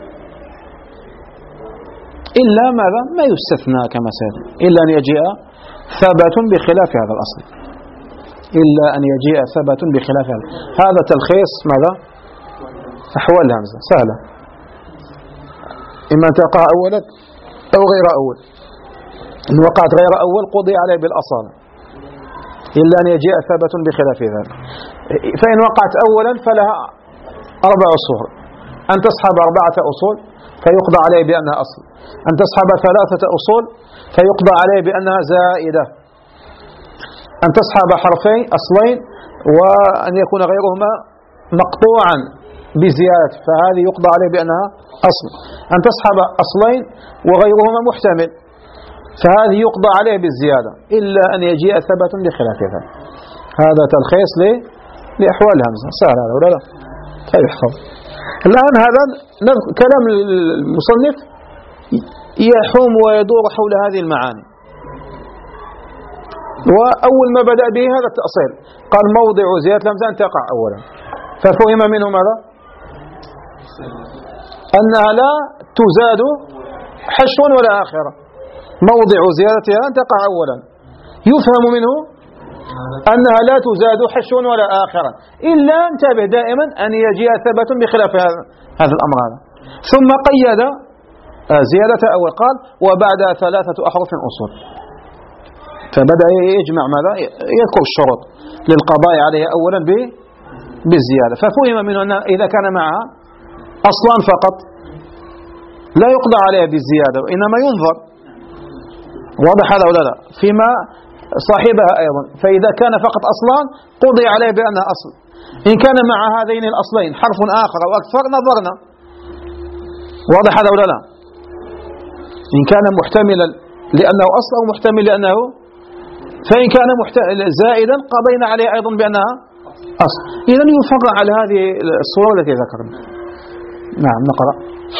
إلا ماذا ما يستثنى كما سيأتي إلا أن يجيء ثبت بخلاف هذا الأصل إلا أن يجيء ثبت بخلاف هذا هذا تلخيص ماذا أحوال الهمزة سهلة إما تقع أولا أو غير أول إن وقعت غير أول قضي عليه بالأصالة إلا أن يجيء ثبت بخلاف ذلك فإن وقعت أولا فلها أربع أصول أن تصحب أربعة أصول فيقضى عليه بأنها أصل أن تصحب ثلاثة أصول فيقضى عليه بأنها زائدة أن تصحب حرفين أصلين وأن يكون غيرهما مقطوعا بزيادة فهذه يقضى عليه بأنها أصل أن تصحب أصلين وغيرهما محتمل فهذه يقضى عليه بالزيادة إلا أن يجيء ثبت بخلاف ذلك هذا تلخيص لأحوال الهمزة سهل هذا ولا لا؟ طيب احفظ الآن هذا كلام المصنف يحوم ويدور حول هذه المعاني. وأول ما بدأ به هذا التأصيل، قال موضع زيادة الهمزة أن تقع أولا، ففهم منه ماذا؟ أنها لا تزاد حشو ولا آخرة، موضع زيادتها أن تقع أولا. يفهم منه أنها لا تزاد حشو ولا آخرة، إلا انتبه دائما أن يجيء ثبت بخلاف هذا الأمر هذا. ثم قيد زيادة أول، قال وبعد ثلاثة أحرف أصول، فبدأ يجمع ماذا؟ يذكر الشروط للقضاء عليها أولا بالزيادة. ففهم منه أن إذا كان معها أصلان فقط لا يقضى عليها بالزيادة، وإنما ينظر. واضح هذا ولا لا؟ فيما صاحبها أيضا، فإذا كان فقط أصلان قضي عليه بأنها أصل. إن كان مع هذين الأصلين حرف آخر أو أكثر نظرنا. واضح هذا ولا لا؟ إن كان محتملا لأنه أصل أو محتمل لأنه، فإن كان زائدا قضينا عليه أيضا بأنها أصل. إذن يفرع على هذه الصورة التي ذكرنا. نعم نقرأ.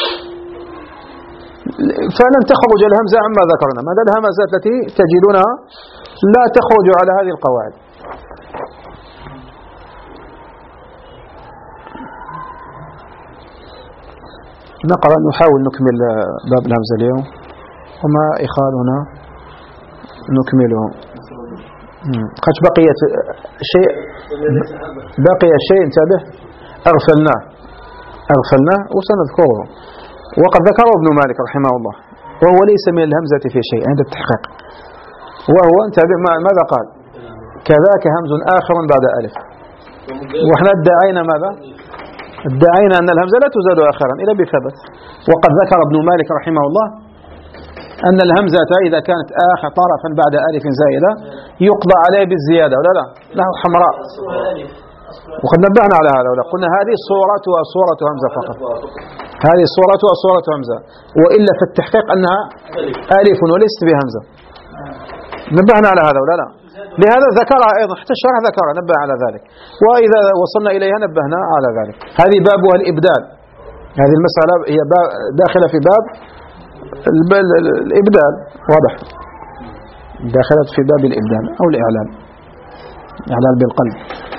فلن تخرج الهمزة عما ذكرنا، ماذا الهمزات التي تجدونها لا تخرج على هذه القواعد. نقرأ، نحاول نكمل باب الهمزة اليوم، وما إخالنا نكمله. قد بقيت شيء، بقي شيء انتبه، أغفلناه أغفلناه وسنذكره، وقد ذكره ابن مالك رحمه الله، وهو ليس من الهمزة في شيء عند التحقيق. وهو انتبه ماذا قال؟ كذاك همز آخر بعد ألف. وإحنا ادعينا ماذا؟ ادعينا أن الهمزة لا تزاد آخرا إلا بثبت. وقد ذكر ابن مالك رحمه الله أن الهمزة إذا كانت آخر طرفا بعد ألف زائدة يقضى عليه بالزيادة ولا لا؟ له حمراء. وقد نبهنا على هذا ولا قلنا هذه صورتها صورة همزة فقط، هذه صورتها صورة همزة، وإلا في التحقيق أنها ألف وليست بهمزة. نبهنا على هذا ولا لا؟ لهذا ذكرها أيضا، حتى الشرح ذكرها، نبه على ذلك، وإذا وصلنا إليها نبهنا على ذلك. هذه بابها الإبدال، هذه المسألة هي داخلة في باب الإبدال، واضح، داخلت في باب الإبدال أو الإعلان، إعلان بالقلب.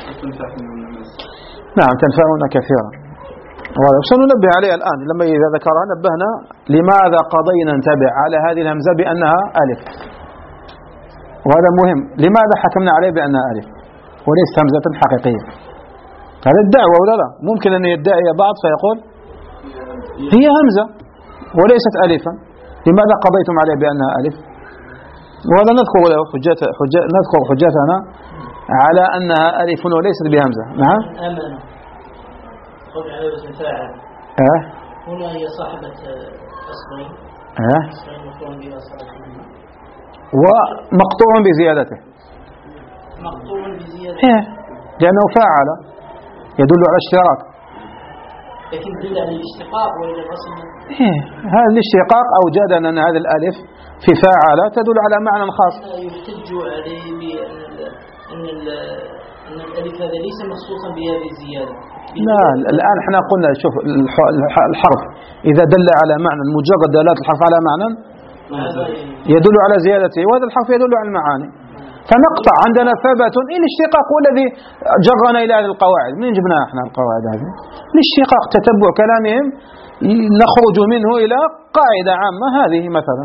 نعم تنفعنا كثيرا، سننبه عليها الآن. لما إذا ذكرها نبهنا لماذا قضينا انتبه على هذه الهمزة بأنها ألف، وهذا مهم. لماذا حكمنا عليه بأنها ألف وليست همزة حقيقية؟ هذا الدعوة ولا لا؟ ممكن أن يدعي بعض فيقول هي همزة وليست ألفا، لماذا قضيتم عليه بأنها ألف؟ وهذا نذكر له حجات حجات نذكر حجاتنا على أنها ألف وليست بهمزة. نعم. أمانة. قضي عليه باسم فاعل. أه. هنا هي صاحبة أصلين. أه. أصلين مقطوع بها صاحبة. ومقطوع بزيادته. مقطوع بزيادته. إيه. لأنه فاعل يدل على اشتراك. لكن دل على الاشتقاق وإلى الأصل. إيه. هذا الاشتقاق أوجد أن هذا الألف في فاعل تدل على معنى خاص. يحتج عليه بأن أن أن الألف هذا ليس مخصوصا بهذه الزيادة. لا الآن احنا قلنا شوف الحرف إذا دل على معنى، مجرد دلالة الحرف على معنى يدل على زيادته، وهذا الحرف يدل على المعاني. فنقطع عندنا ثبت. الاشتقاق هو الذي جرنا إلى هذه القواعد. من جبناها احنا القواعد هذه؟ الاشتقاق تتبع كلامهم نخرج منه إلى قاعدة عامة هذه مثلا.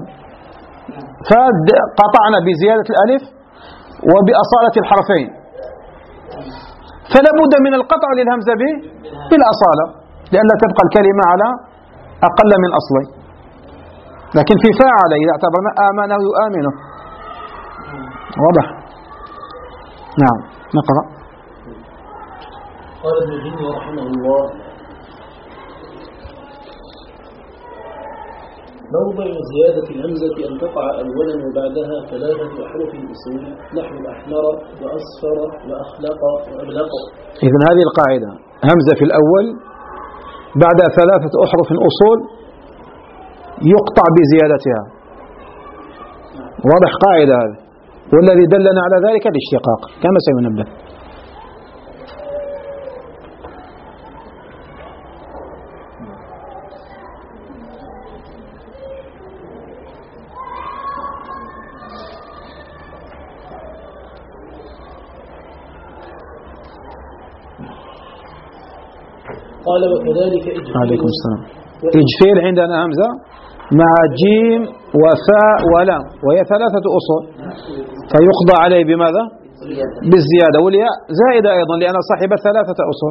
فقطعنا بزيادة الألف وبأصالة الحرفين، فلا بد من القطع للهمزة بالأصالة لأن تبقى الكلمة على أقل من أصلين. لكن في فاعل إذا اعتبرنا آمنه يؤمنه، واضح. نعم نقرأ. قال ابن الجني رحمه الله: موضع زيادة الهمزة أن تقع أولا وبعدها ثلاثة أحرف أصول نحو أحمر وأصفر وأخلق وأبلق. إذن هذه القاعدة، همزة في الأول بعد ثلاثة أحرف أصول يقطع بزيادتها، واضح قاعدة هذه. والذي دلنا على ذلك الاشتقاق كما سينبه. قال وكذلك إجفيل. عليكم السلام. إجفيل عندنا همزة مع جيم وفاء ولام وهي ثلاثة أصول فيقضى عليه بماذا؟ بالزيادة. والياء زائدة أيضا لأن صاحب ثلاثة أصول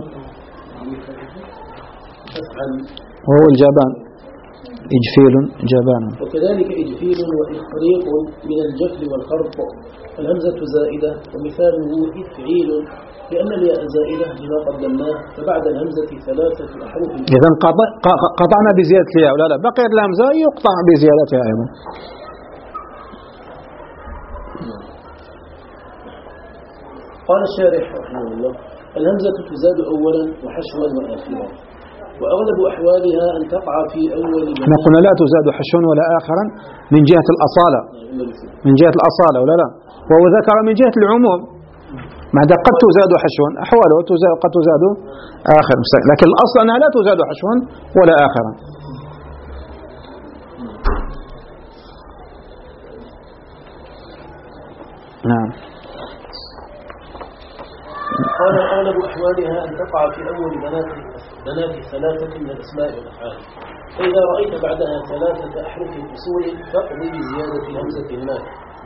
وهو الجبان. إجفيل جبان. وكذلك إجفيل وإخريق من الجفل والخرق الهمزة زائدة ومثاله إفعيل لأن الياء زائدة لما قدمناه فبعد الهمزة ثلاثة أحرف. إذن قطعنا بزيادة الياء ولا لا؟ بقيت الهمزة يقطع بزيادتها أيضا. قال الشارح رحمه الله الهمزة تزاد أولا وحشوا وآخرا وأغلب أحوالها أن تقع في أول. احنا قلنا لا تزاد حشوا ولا آخرا من جهة الأصالة من جهة الأصالة ولا لا؟ وهو ذكر من جهة العموم مع قد تزاد حشوا أحواله قد تزاد آخر لكن الأصل أنها لا تزاد حشوا ولا آخرا. نعم. قال أغلب أحوالها أن تقع في أول بنات بنات ثلاثة من الأسماء والأفعال فإذا رأيت بعدها ثلاثة أحرف أصول فاقضي بزيادة همزة هناك.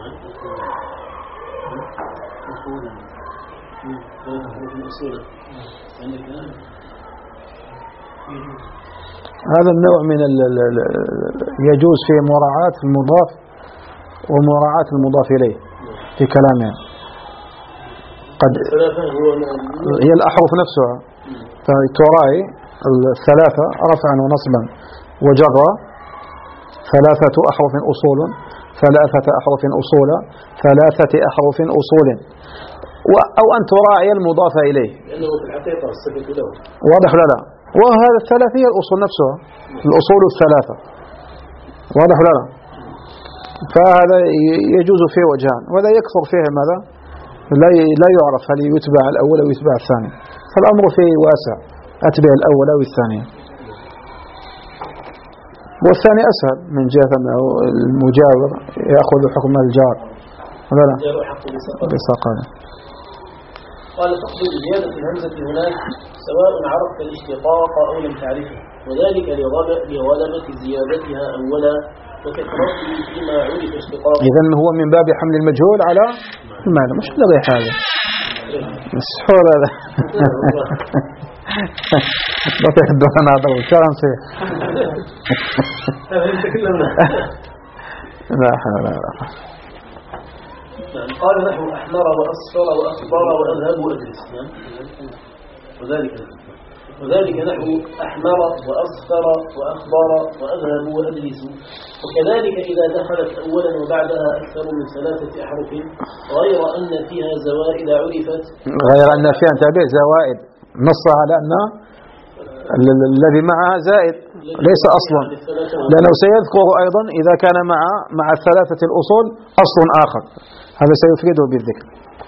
هذا النوع من ال ال يجوز في مراعاة المضاف ومراعاة المضاف إليه في كلامها. قد هي الأحرف نفسها تراعي الثلاثة رفعا ونصبا وجرا ثلاثة أحرف أصول ثلاثة أحرف أصولا ثلاثة أحرف أصول أو أن تراعي المضاف إليه لأنه في الحقيقة الصفة له واضح لا لا وهذا الثلاثية الأصول نفسها الأصول الثلاثة واضح لا لا فهذا يجوز فيه وجهان وهذا يكثر فيه ماذا لا لا يعرف هل يتبع الأول أو يتبع الثاني فالأمر فيه واسع أتبع الأول أو الثاني والثاني أسهل من جهة أنه المجاور يأخذ حكم الجار ولا لا بساقانه. قال تقصد زيادة الهمزة هناك سواء عرفت الاشتقاق أو لم تعرفه وذلك لغلبة زيادتها أولا وكثرته فيما عرف اشتقاق. إذن هو من باب حمل المجهول على المعنى مش لغي حاجة مسحور هذا بطيح الدوان هذا وشارم سيه لا حول ولا قوة. قال نحو أحمر وأصفر وأخضر وأذهب وأدرس وذلك وذلك نحو أحمر وأصفر وأخضر وأذهب وأدرس وكذلك إذا دخلت أولا وبعدها أكثر من ثلاثة أحرف غير أن فيها زوائد عرفت غير أن فيها تابع زوائد نص على أن الذي معها زائد ليس أصلا لأنه سيذكر أيضا إذا كان مع مع الثلاثة الأصول أصل آخر هذا سيفيده بالذكر.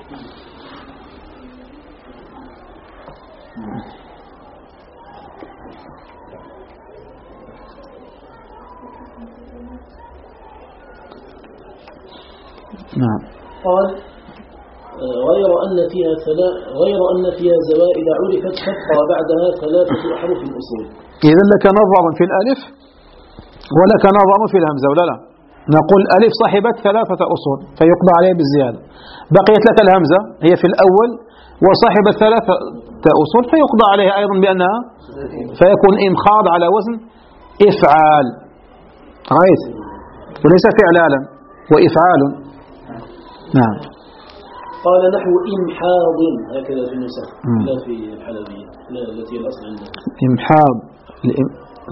نعم. قال غير أن فيها ثلا غير أن فيها زوائد عرفت تبقى بعدها ثلاثة أحرف الأصول. إذا لك نظر في الألف ولك نظر في الهمزة ولا لا؟ نقول ألف صاحبت ثلاثة أصول فيقضى عليها بالزيادة بقيت لك الهمزة هي في الأول وصاحبت ثلاثة أصول فيقضى عليها أيضا بأنها فيكون إمخاض على وزن إفعال رأيت وليس فعلالا وإفعال. نعم. قال نحو إمحاض هكذا في النسخ لا في الحلبية لا التي الأصل عندها إمحاض الإم...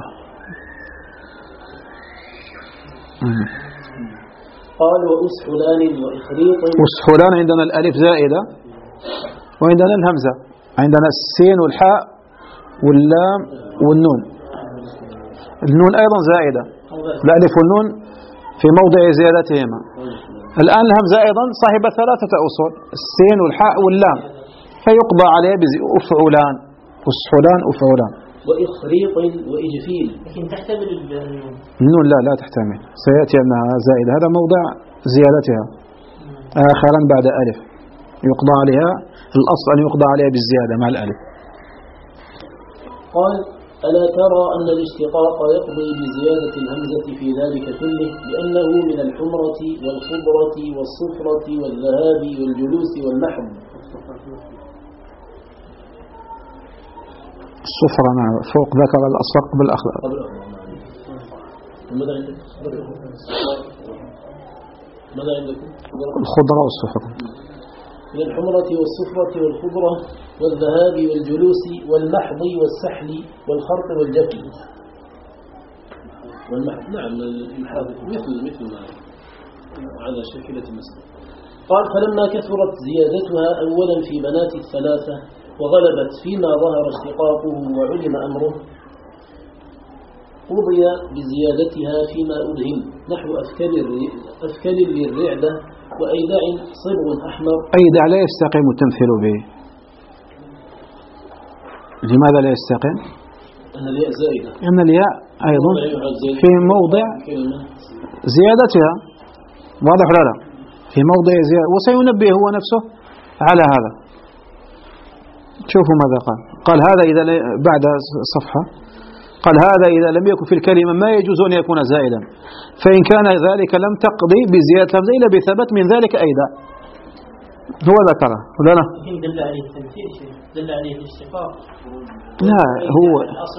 قال وأسحلان وإخريط. أسحلان عندنا الألف زائدة وعندنا الهمزة عندنا السين والحاء واللام والنون النون أيضا زائدة الألف والنون في موضع زيادتهما. الآن الهمزة أيضا صاحب ثلاثة أصول السين والحاء واللام فيقضى عليه بأفعلان أسحلان أفعلان. وإخريط وإجفيل لكن تحتمل النون النون لا لا تحتمل سيأتي أنها زائدة هذا موضع زيادتها آخرا بعد ألف يقضى عليها الأصل أن يقضى عليها بالزيادة مع الألف. قال ألا ترى أن الاشتقاق يقضي بزيادة الهمزة في ذلك كله لأنه من الحمرة والخضرة والصفرة والذهاب والجلوس واللحم. الصفرة نعم فوق ذكر الأصفر قبل الأخضر. ماذا عندك؟ ماذا عندكم؟ الخضرة والصفرة. من الحمرة والصفرة والخضرة والذهاب والجلوس والمحض والسحل والخرق والجفل والمحض. نعم المحض مثل مثل ما على شكلة المسجد. قال فلما كثرت زيادتها أولا في بنات الثلاثة وغلبت فيما ظهر اشتقاقه وعلم أمره قضي بزيادتها فيما أدهم نحو أفكال, أفكال للرعدة وأيداع صبغ أحمر. أيداع لا يستقيم التمثيل به. لماذا لا يستقيم؟ أن الياء زائدة. أن الياء أيضا في موضع زيادتها واضح لا لا في موضع زيادة وسينبه هو نفسه على هذا. شوفوا ماذا قال. قال هذا إذا بعد صفحة قال هذا إذا لم يكن في الكلمة ما يجوز أن يكون زائدا فإن كان ذلك لم تقضي بزيادة لفظ إلا بثبت من ذلك أيضا هو ذكره ولا لا؟ دل عليه التمثيل دل عليه الاشتقاق. لا هو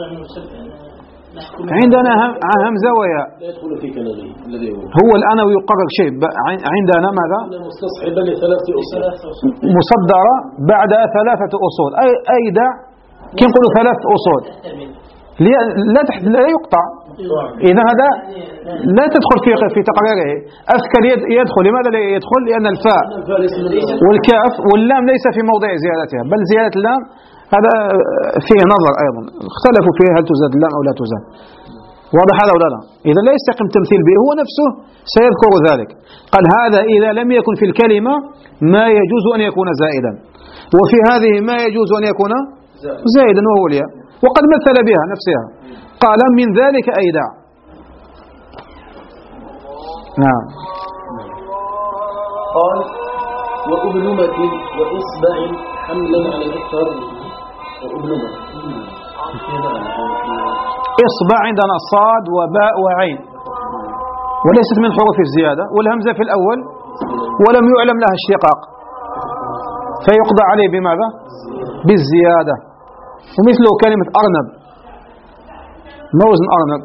عندنا همزة وياء لا يدخل في كلامه الذي هو هو الآن يقرر شيء عندنا ماذا؟ مستصحبا لثلاث أصول مصدرة بعد ثلاثة أصول أي أيضا كم نقولوا ثلاث أصول لا تحت لا يقطع. إذا هذا لا تدخل في في تقريره. أذكر يدخل. لماذا لا يدخل؟ لأن الفاء والكاف واللام ليس في موضع زيادتها بل زيادة اللام هذا فيه نظر أيضا اختلفوا فيه هل تزاد اللام أو لا تزاد. واضح هذا ولا لا؟ إذا لا يستقيم تمثيل به هو نفسه سيذكر ذلك. قال هذا إذا لم يكن في الكلمة ما يجوز أن يكون زائدا وفي هذه ما يجوز أن يكون زائدا وهو الياء وقد مثل بها نفسها. قال من ذلك أيداع. نعم. قال وأبنمة وإصبع حملا على الأكثر. وأبنمة إصبع عندنا صاد وباء وعين وليست من حروف الزيادة والهمزة في الأول ولم يعلم لها اشتقاق فيقضى عليه بماذا؟ بالزيادة. ومثله كلمة أرنب ما وزن أرنب؟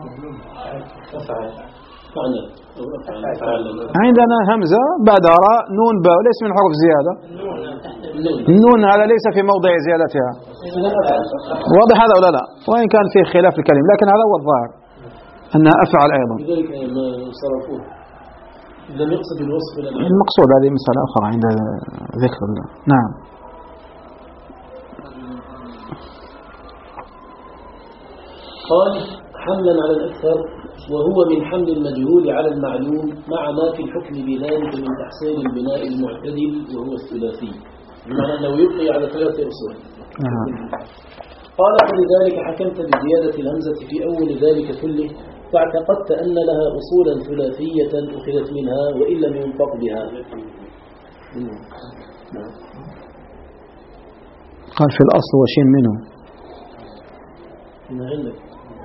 عندنا همزة بعد راء نون باء وليس من حروف زيادة. النون هذا ليس في موضع زيادتها. واضح هذا ولا لا؟ وإن كان فيه خلاف الكلمة لكن هذا هو الظاهر أنها أفعل أيضا. المقصود هذه مسألة أخرى عند ذكر الله. نعم. قال حملا على الأكثر وهو من حمل المجهول على المعلوم مع ما في الحكم بذلك من تحسين البناء المعتدل وهو الثلاثي بمعنى أنه يبقي على ثلاثة أصول. قال فلذلك حكمت بزيادة الهمزة في أول ذلك كله واعتقدت أن لها أصولا ثلاثية أخذت منها وإن لم ينطق بها. قال في الأصل وشين منه ما عندك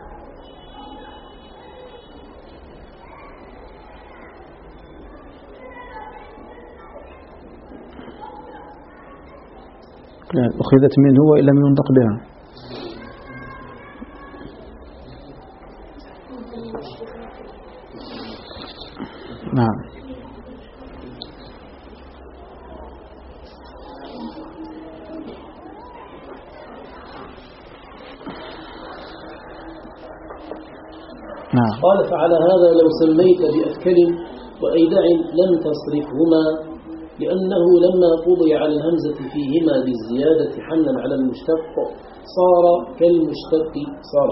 أخذت منه وإن لم ينطق بها. نعم. نعم. قال فعلى هذا لو سميت بأفكل وأيدع لم تصرفهما لأنه لما قضي على الهمزة فيهما بالزيادة حملا على المشتق صار كالمشتق صار.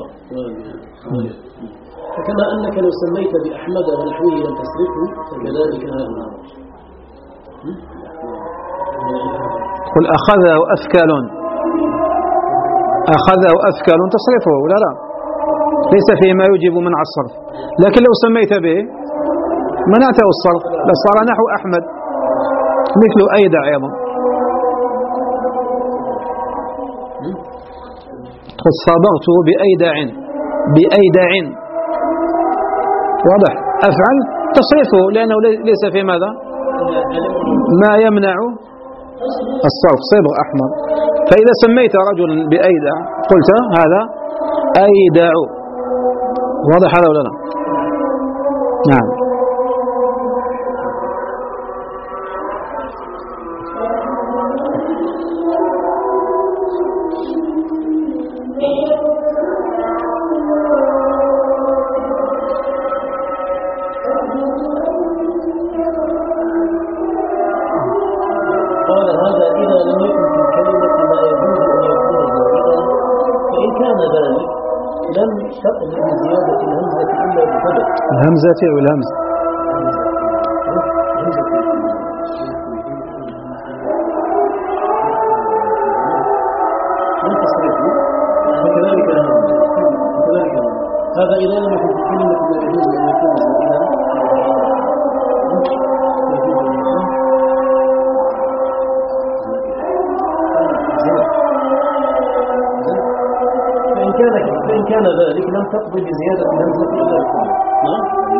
فكما أنك لو سميت بأحمد ونحوه لم تصرفه فكذلك هذا. قل أخذ أفكال أخذ أفكال تصرفه ولا لا ليس فيه ما يجب منع الصرف لكن لو سميت به منعته الصرف لصار نحو أحمد مثل أيدع أيضا. تقول صبغت بأيدع بأيدع واضح. أفعل تصريفه لأنه ليس في ماذا ما يمنع الصرف صبغ أحمر. فإذا سميت رجلا بأيدع قلت هذا أيدع. واضح هذا ولا لا؟ نعم. قال هذا إذا لم يكن في الكلمة ما يجوز أن يكون زائدا، فإن كان ذلك لم تقبل بزيادة الهمزة إلا بسبب. الهمزة والهمز فكذلك هذا إذا لم يكن في الكلمة ما يجوز أن يكون زائدا. فإن كان ذلك لم تقضي بزيادة الهمزة إلا الكلمة. نعم.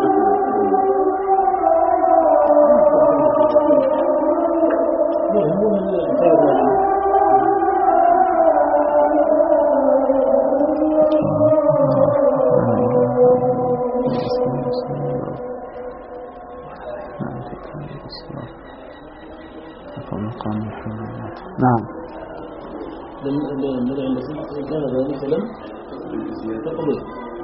نعم. لم كان ذلك لم تقضي.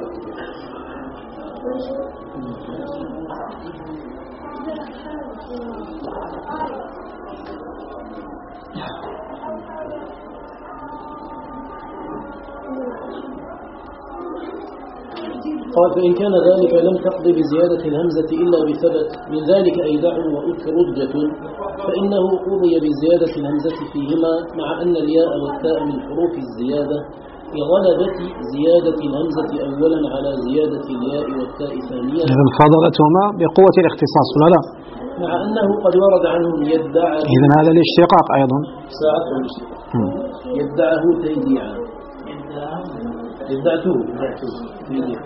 قال فإن كان ذلك لم تقضي بزيادة الهمزة إلا بثبت من ذلك أيدع وأترجة، فإنه قضي بزيادة الهمزة فيهما مع أن الياء والتاء من حروف الزيادة لغلبة زيادة الهمزة أولا على زيادة الياء والتاء ثانيا. إذن فضلتهما بقوة الاختصاص ولا لا؟ مع أنه قد ورد عنهم يدعى. إذن هذا الاشتقاق أيضا. ساعة الاشتقاق. يدعه تيديعا. يدعته تيديعا.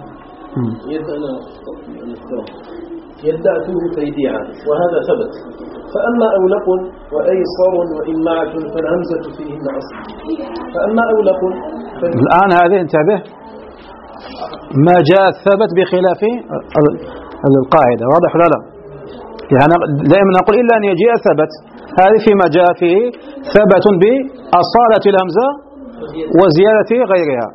يدعته تيديعا وهذا ثبت. فأما أولق وأيصر وإمعة فالهمزة فيهن أصل. فأما أولق الآن هذه انتبه ما جاء الثبت بخلاف القاعدة. واضح ولا لا؟ يعني دائما نقول إلا أن يجيء ثبت. هذه فيما جاء فيه ثبت بأصالة الهمزة وزيادة غيرها.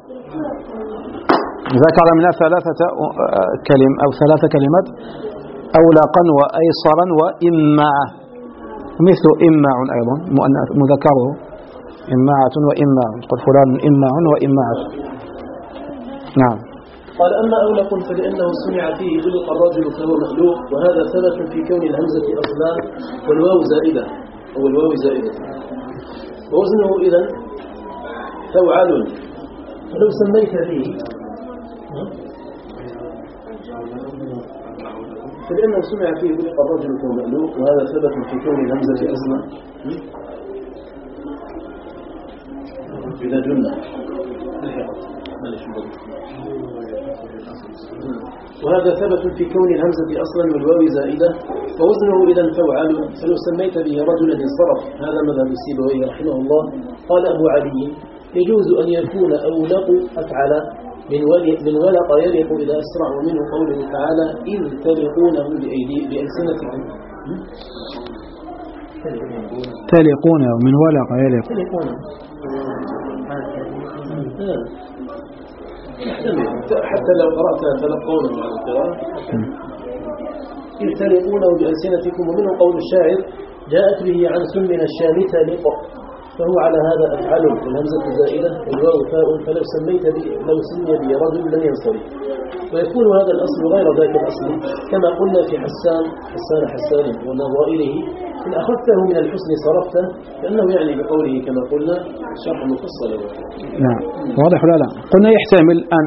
ذكر منها ثلاثة كلم أو ثلاثة كلمات أولقا وأيصرا وإمعة، مثل إمع أيضا مذكره إمعة وإمع، قل فلان إمع وإمعة. نعم. قال أما أولق فلأنه سمع فيه بلق الرجل فهو مخلوق، وهذا ثبت في كون الهمزة أصلا والواو زائدة أو الواو زائدة، ووزنه إذن فوعل. فلو سميت فيه فلأنه سمع فيه بلق الرجل فهو مخلوق، وهذا ثبت في كون الهمزة أصلا إذا جنة وهذا ثبت في كون الهمزة أصلا والواو زائدة، ووزنه إذا فوعل. فلو سميت به رجلا انصرف. هذا مذهب السيبويه رحمه الله. قال أبو علي يجوز أن يكون أولق أفعل من من ولق يلق إذا أسرع، ومنه قوله تعالى إذ تلقونه بأيدي بألسنتكم. تلقونه من ولق يلق. حتى لو قرأت تلقونه مع القراءة إذ تلقونه بألسنتكم. ومنه قول الشاعر جاءت به عن سمن الشامتة لق، فهو على هذا أفعل والهمزة زائدة والواو فاء. فلو سميت به لو سمي به رجل لم ينصرف، ويكون هذا الأصل غير ذاك الأصل كما قلنا في حسان حسان حسان ونظائره إن أخذته من الحسن صرفته، لأنه يعني بقوله كما قلنا شرح مفصل. نعم. واضح ولا لا؟ قلنا يحتمل أن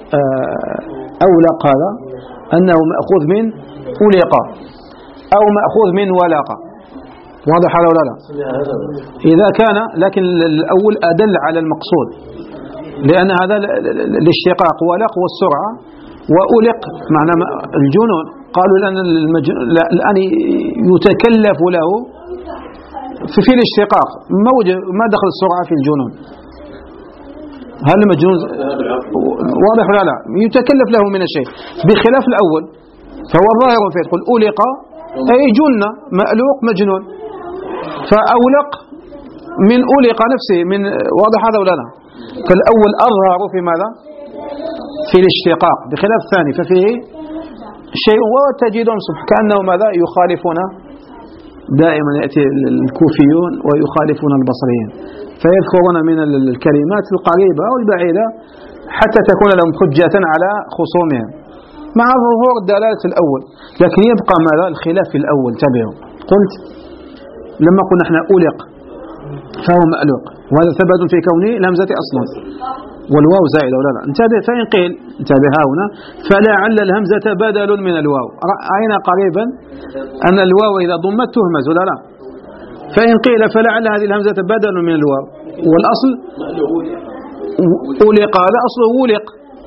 أولق هذا أنه مأخوذ من أولق أو مأخوذ من ولق. واضح هذا ولا لا؟ إذا كان، لكن الأول أدل على المقصود. لأن هذا الاشتقاق ولق والسرعة وألق معنى الجنون. قالوا لأن الآن يتكلف له في, في الاشتقاق ما, ما دخل السرعة في الجنون. هل المجنون واضح ولا لا؟ يتكلف له من الشيء بخلاف الأول، فهو ظاهر فيه تقول ألق أي جن مألوق مجنون، فأولق من ألق نفسه من واضح هذا ولا لا؟ فالأول أظهر في ماذا؟ في الاشتقاق بخلاف الثاني ففيه شيء. وتجدهم سبحانه كأنه ماذا يخالفون دائما، يأتي الكوفيون ويخالفون البصريين فيذكرون من الكلمات القريبة والبعيدة حتى تكون لهم حجة على خصومهم مع ظهور الدلالة الأول. لكن يبقى ماذا الخلاف في الأول. تبعوا قلت لما قلنا احنا ألق فهو مألوق، وهذا ثبت في كونه الهمزة أصلا والواو زائدة ولا لا. انتبه فإن قيل انتبه هنا فلعل الهمزة بدل من الواو. رأينا قريبا أن الواو إذا ضمت تهمز ولا لا. فإن قيل فلعل هذه الهمزة بدل من الواو والأصل أولق، هذا أصله ولق.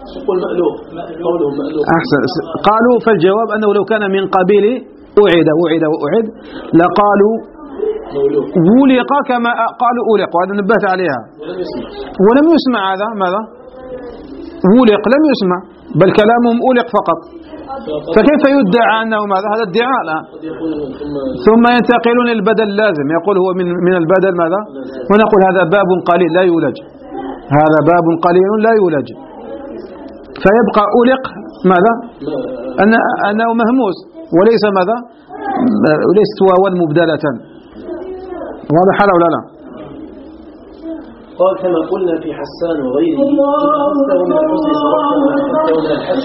أحسن. قالوا فالجواب أنه لو كان من قبيل أعد وعد وأعد لقالوا ولق كما قالوا أولق، وهذا نبهت عليها ولم يسمع. هذا ماذا ولق لم يسمع بل كلامهم أولق فقط، فكيف يدعى أنه ماذا؟ هذا ادعاء الآن. ثم ينتقلون البدل اللازم، يقول هو من من البدل ماذا؟ ونقول هذا باب قليل لا يولج، هذا باب قليل لا يولج، فيبقى أولق ماذا؟ أن أنه مهموس وليس ماذا؟ وليست واوا مبدلة. واضح هذا ولا لا؟ قال كما قلنا في حسان وغيره تستوى من الحزن صرفا وتستوى من الحج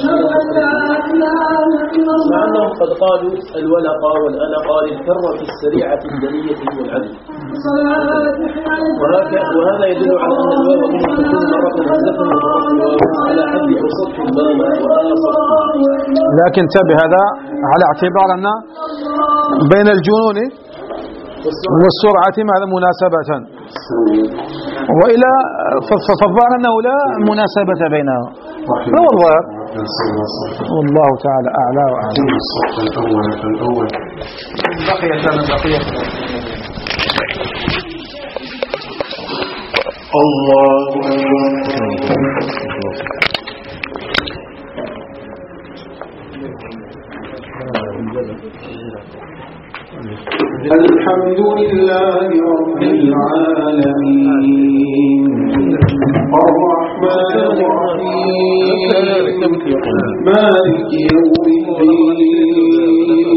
مع أنهم قد قالوا الولقى والألقى للكرة السريعة الدنية والعدل، وهذا يدل على أن الواو ممكن تكون مرة همزة ومرة واو على حد أوسط الباب وآصف. لكن تبه هذا على اعتبار أن بين الجنون والسرعة ماذا مناسبة، وإلى فالظاهر أنه لا مناسبة بينها. هو الظاهر والله تعالى أعلى وأعلم. بقية بقية الله الحمد لله رب العالمين الرحمن الرحيم مالك يوم الدين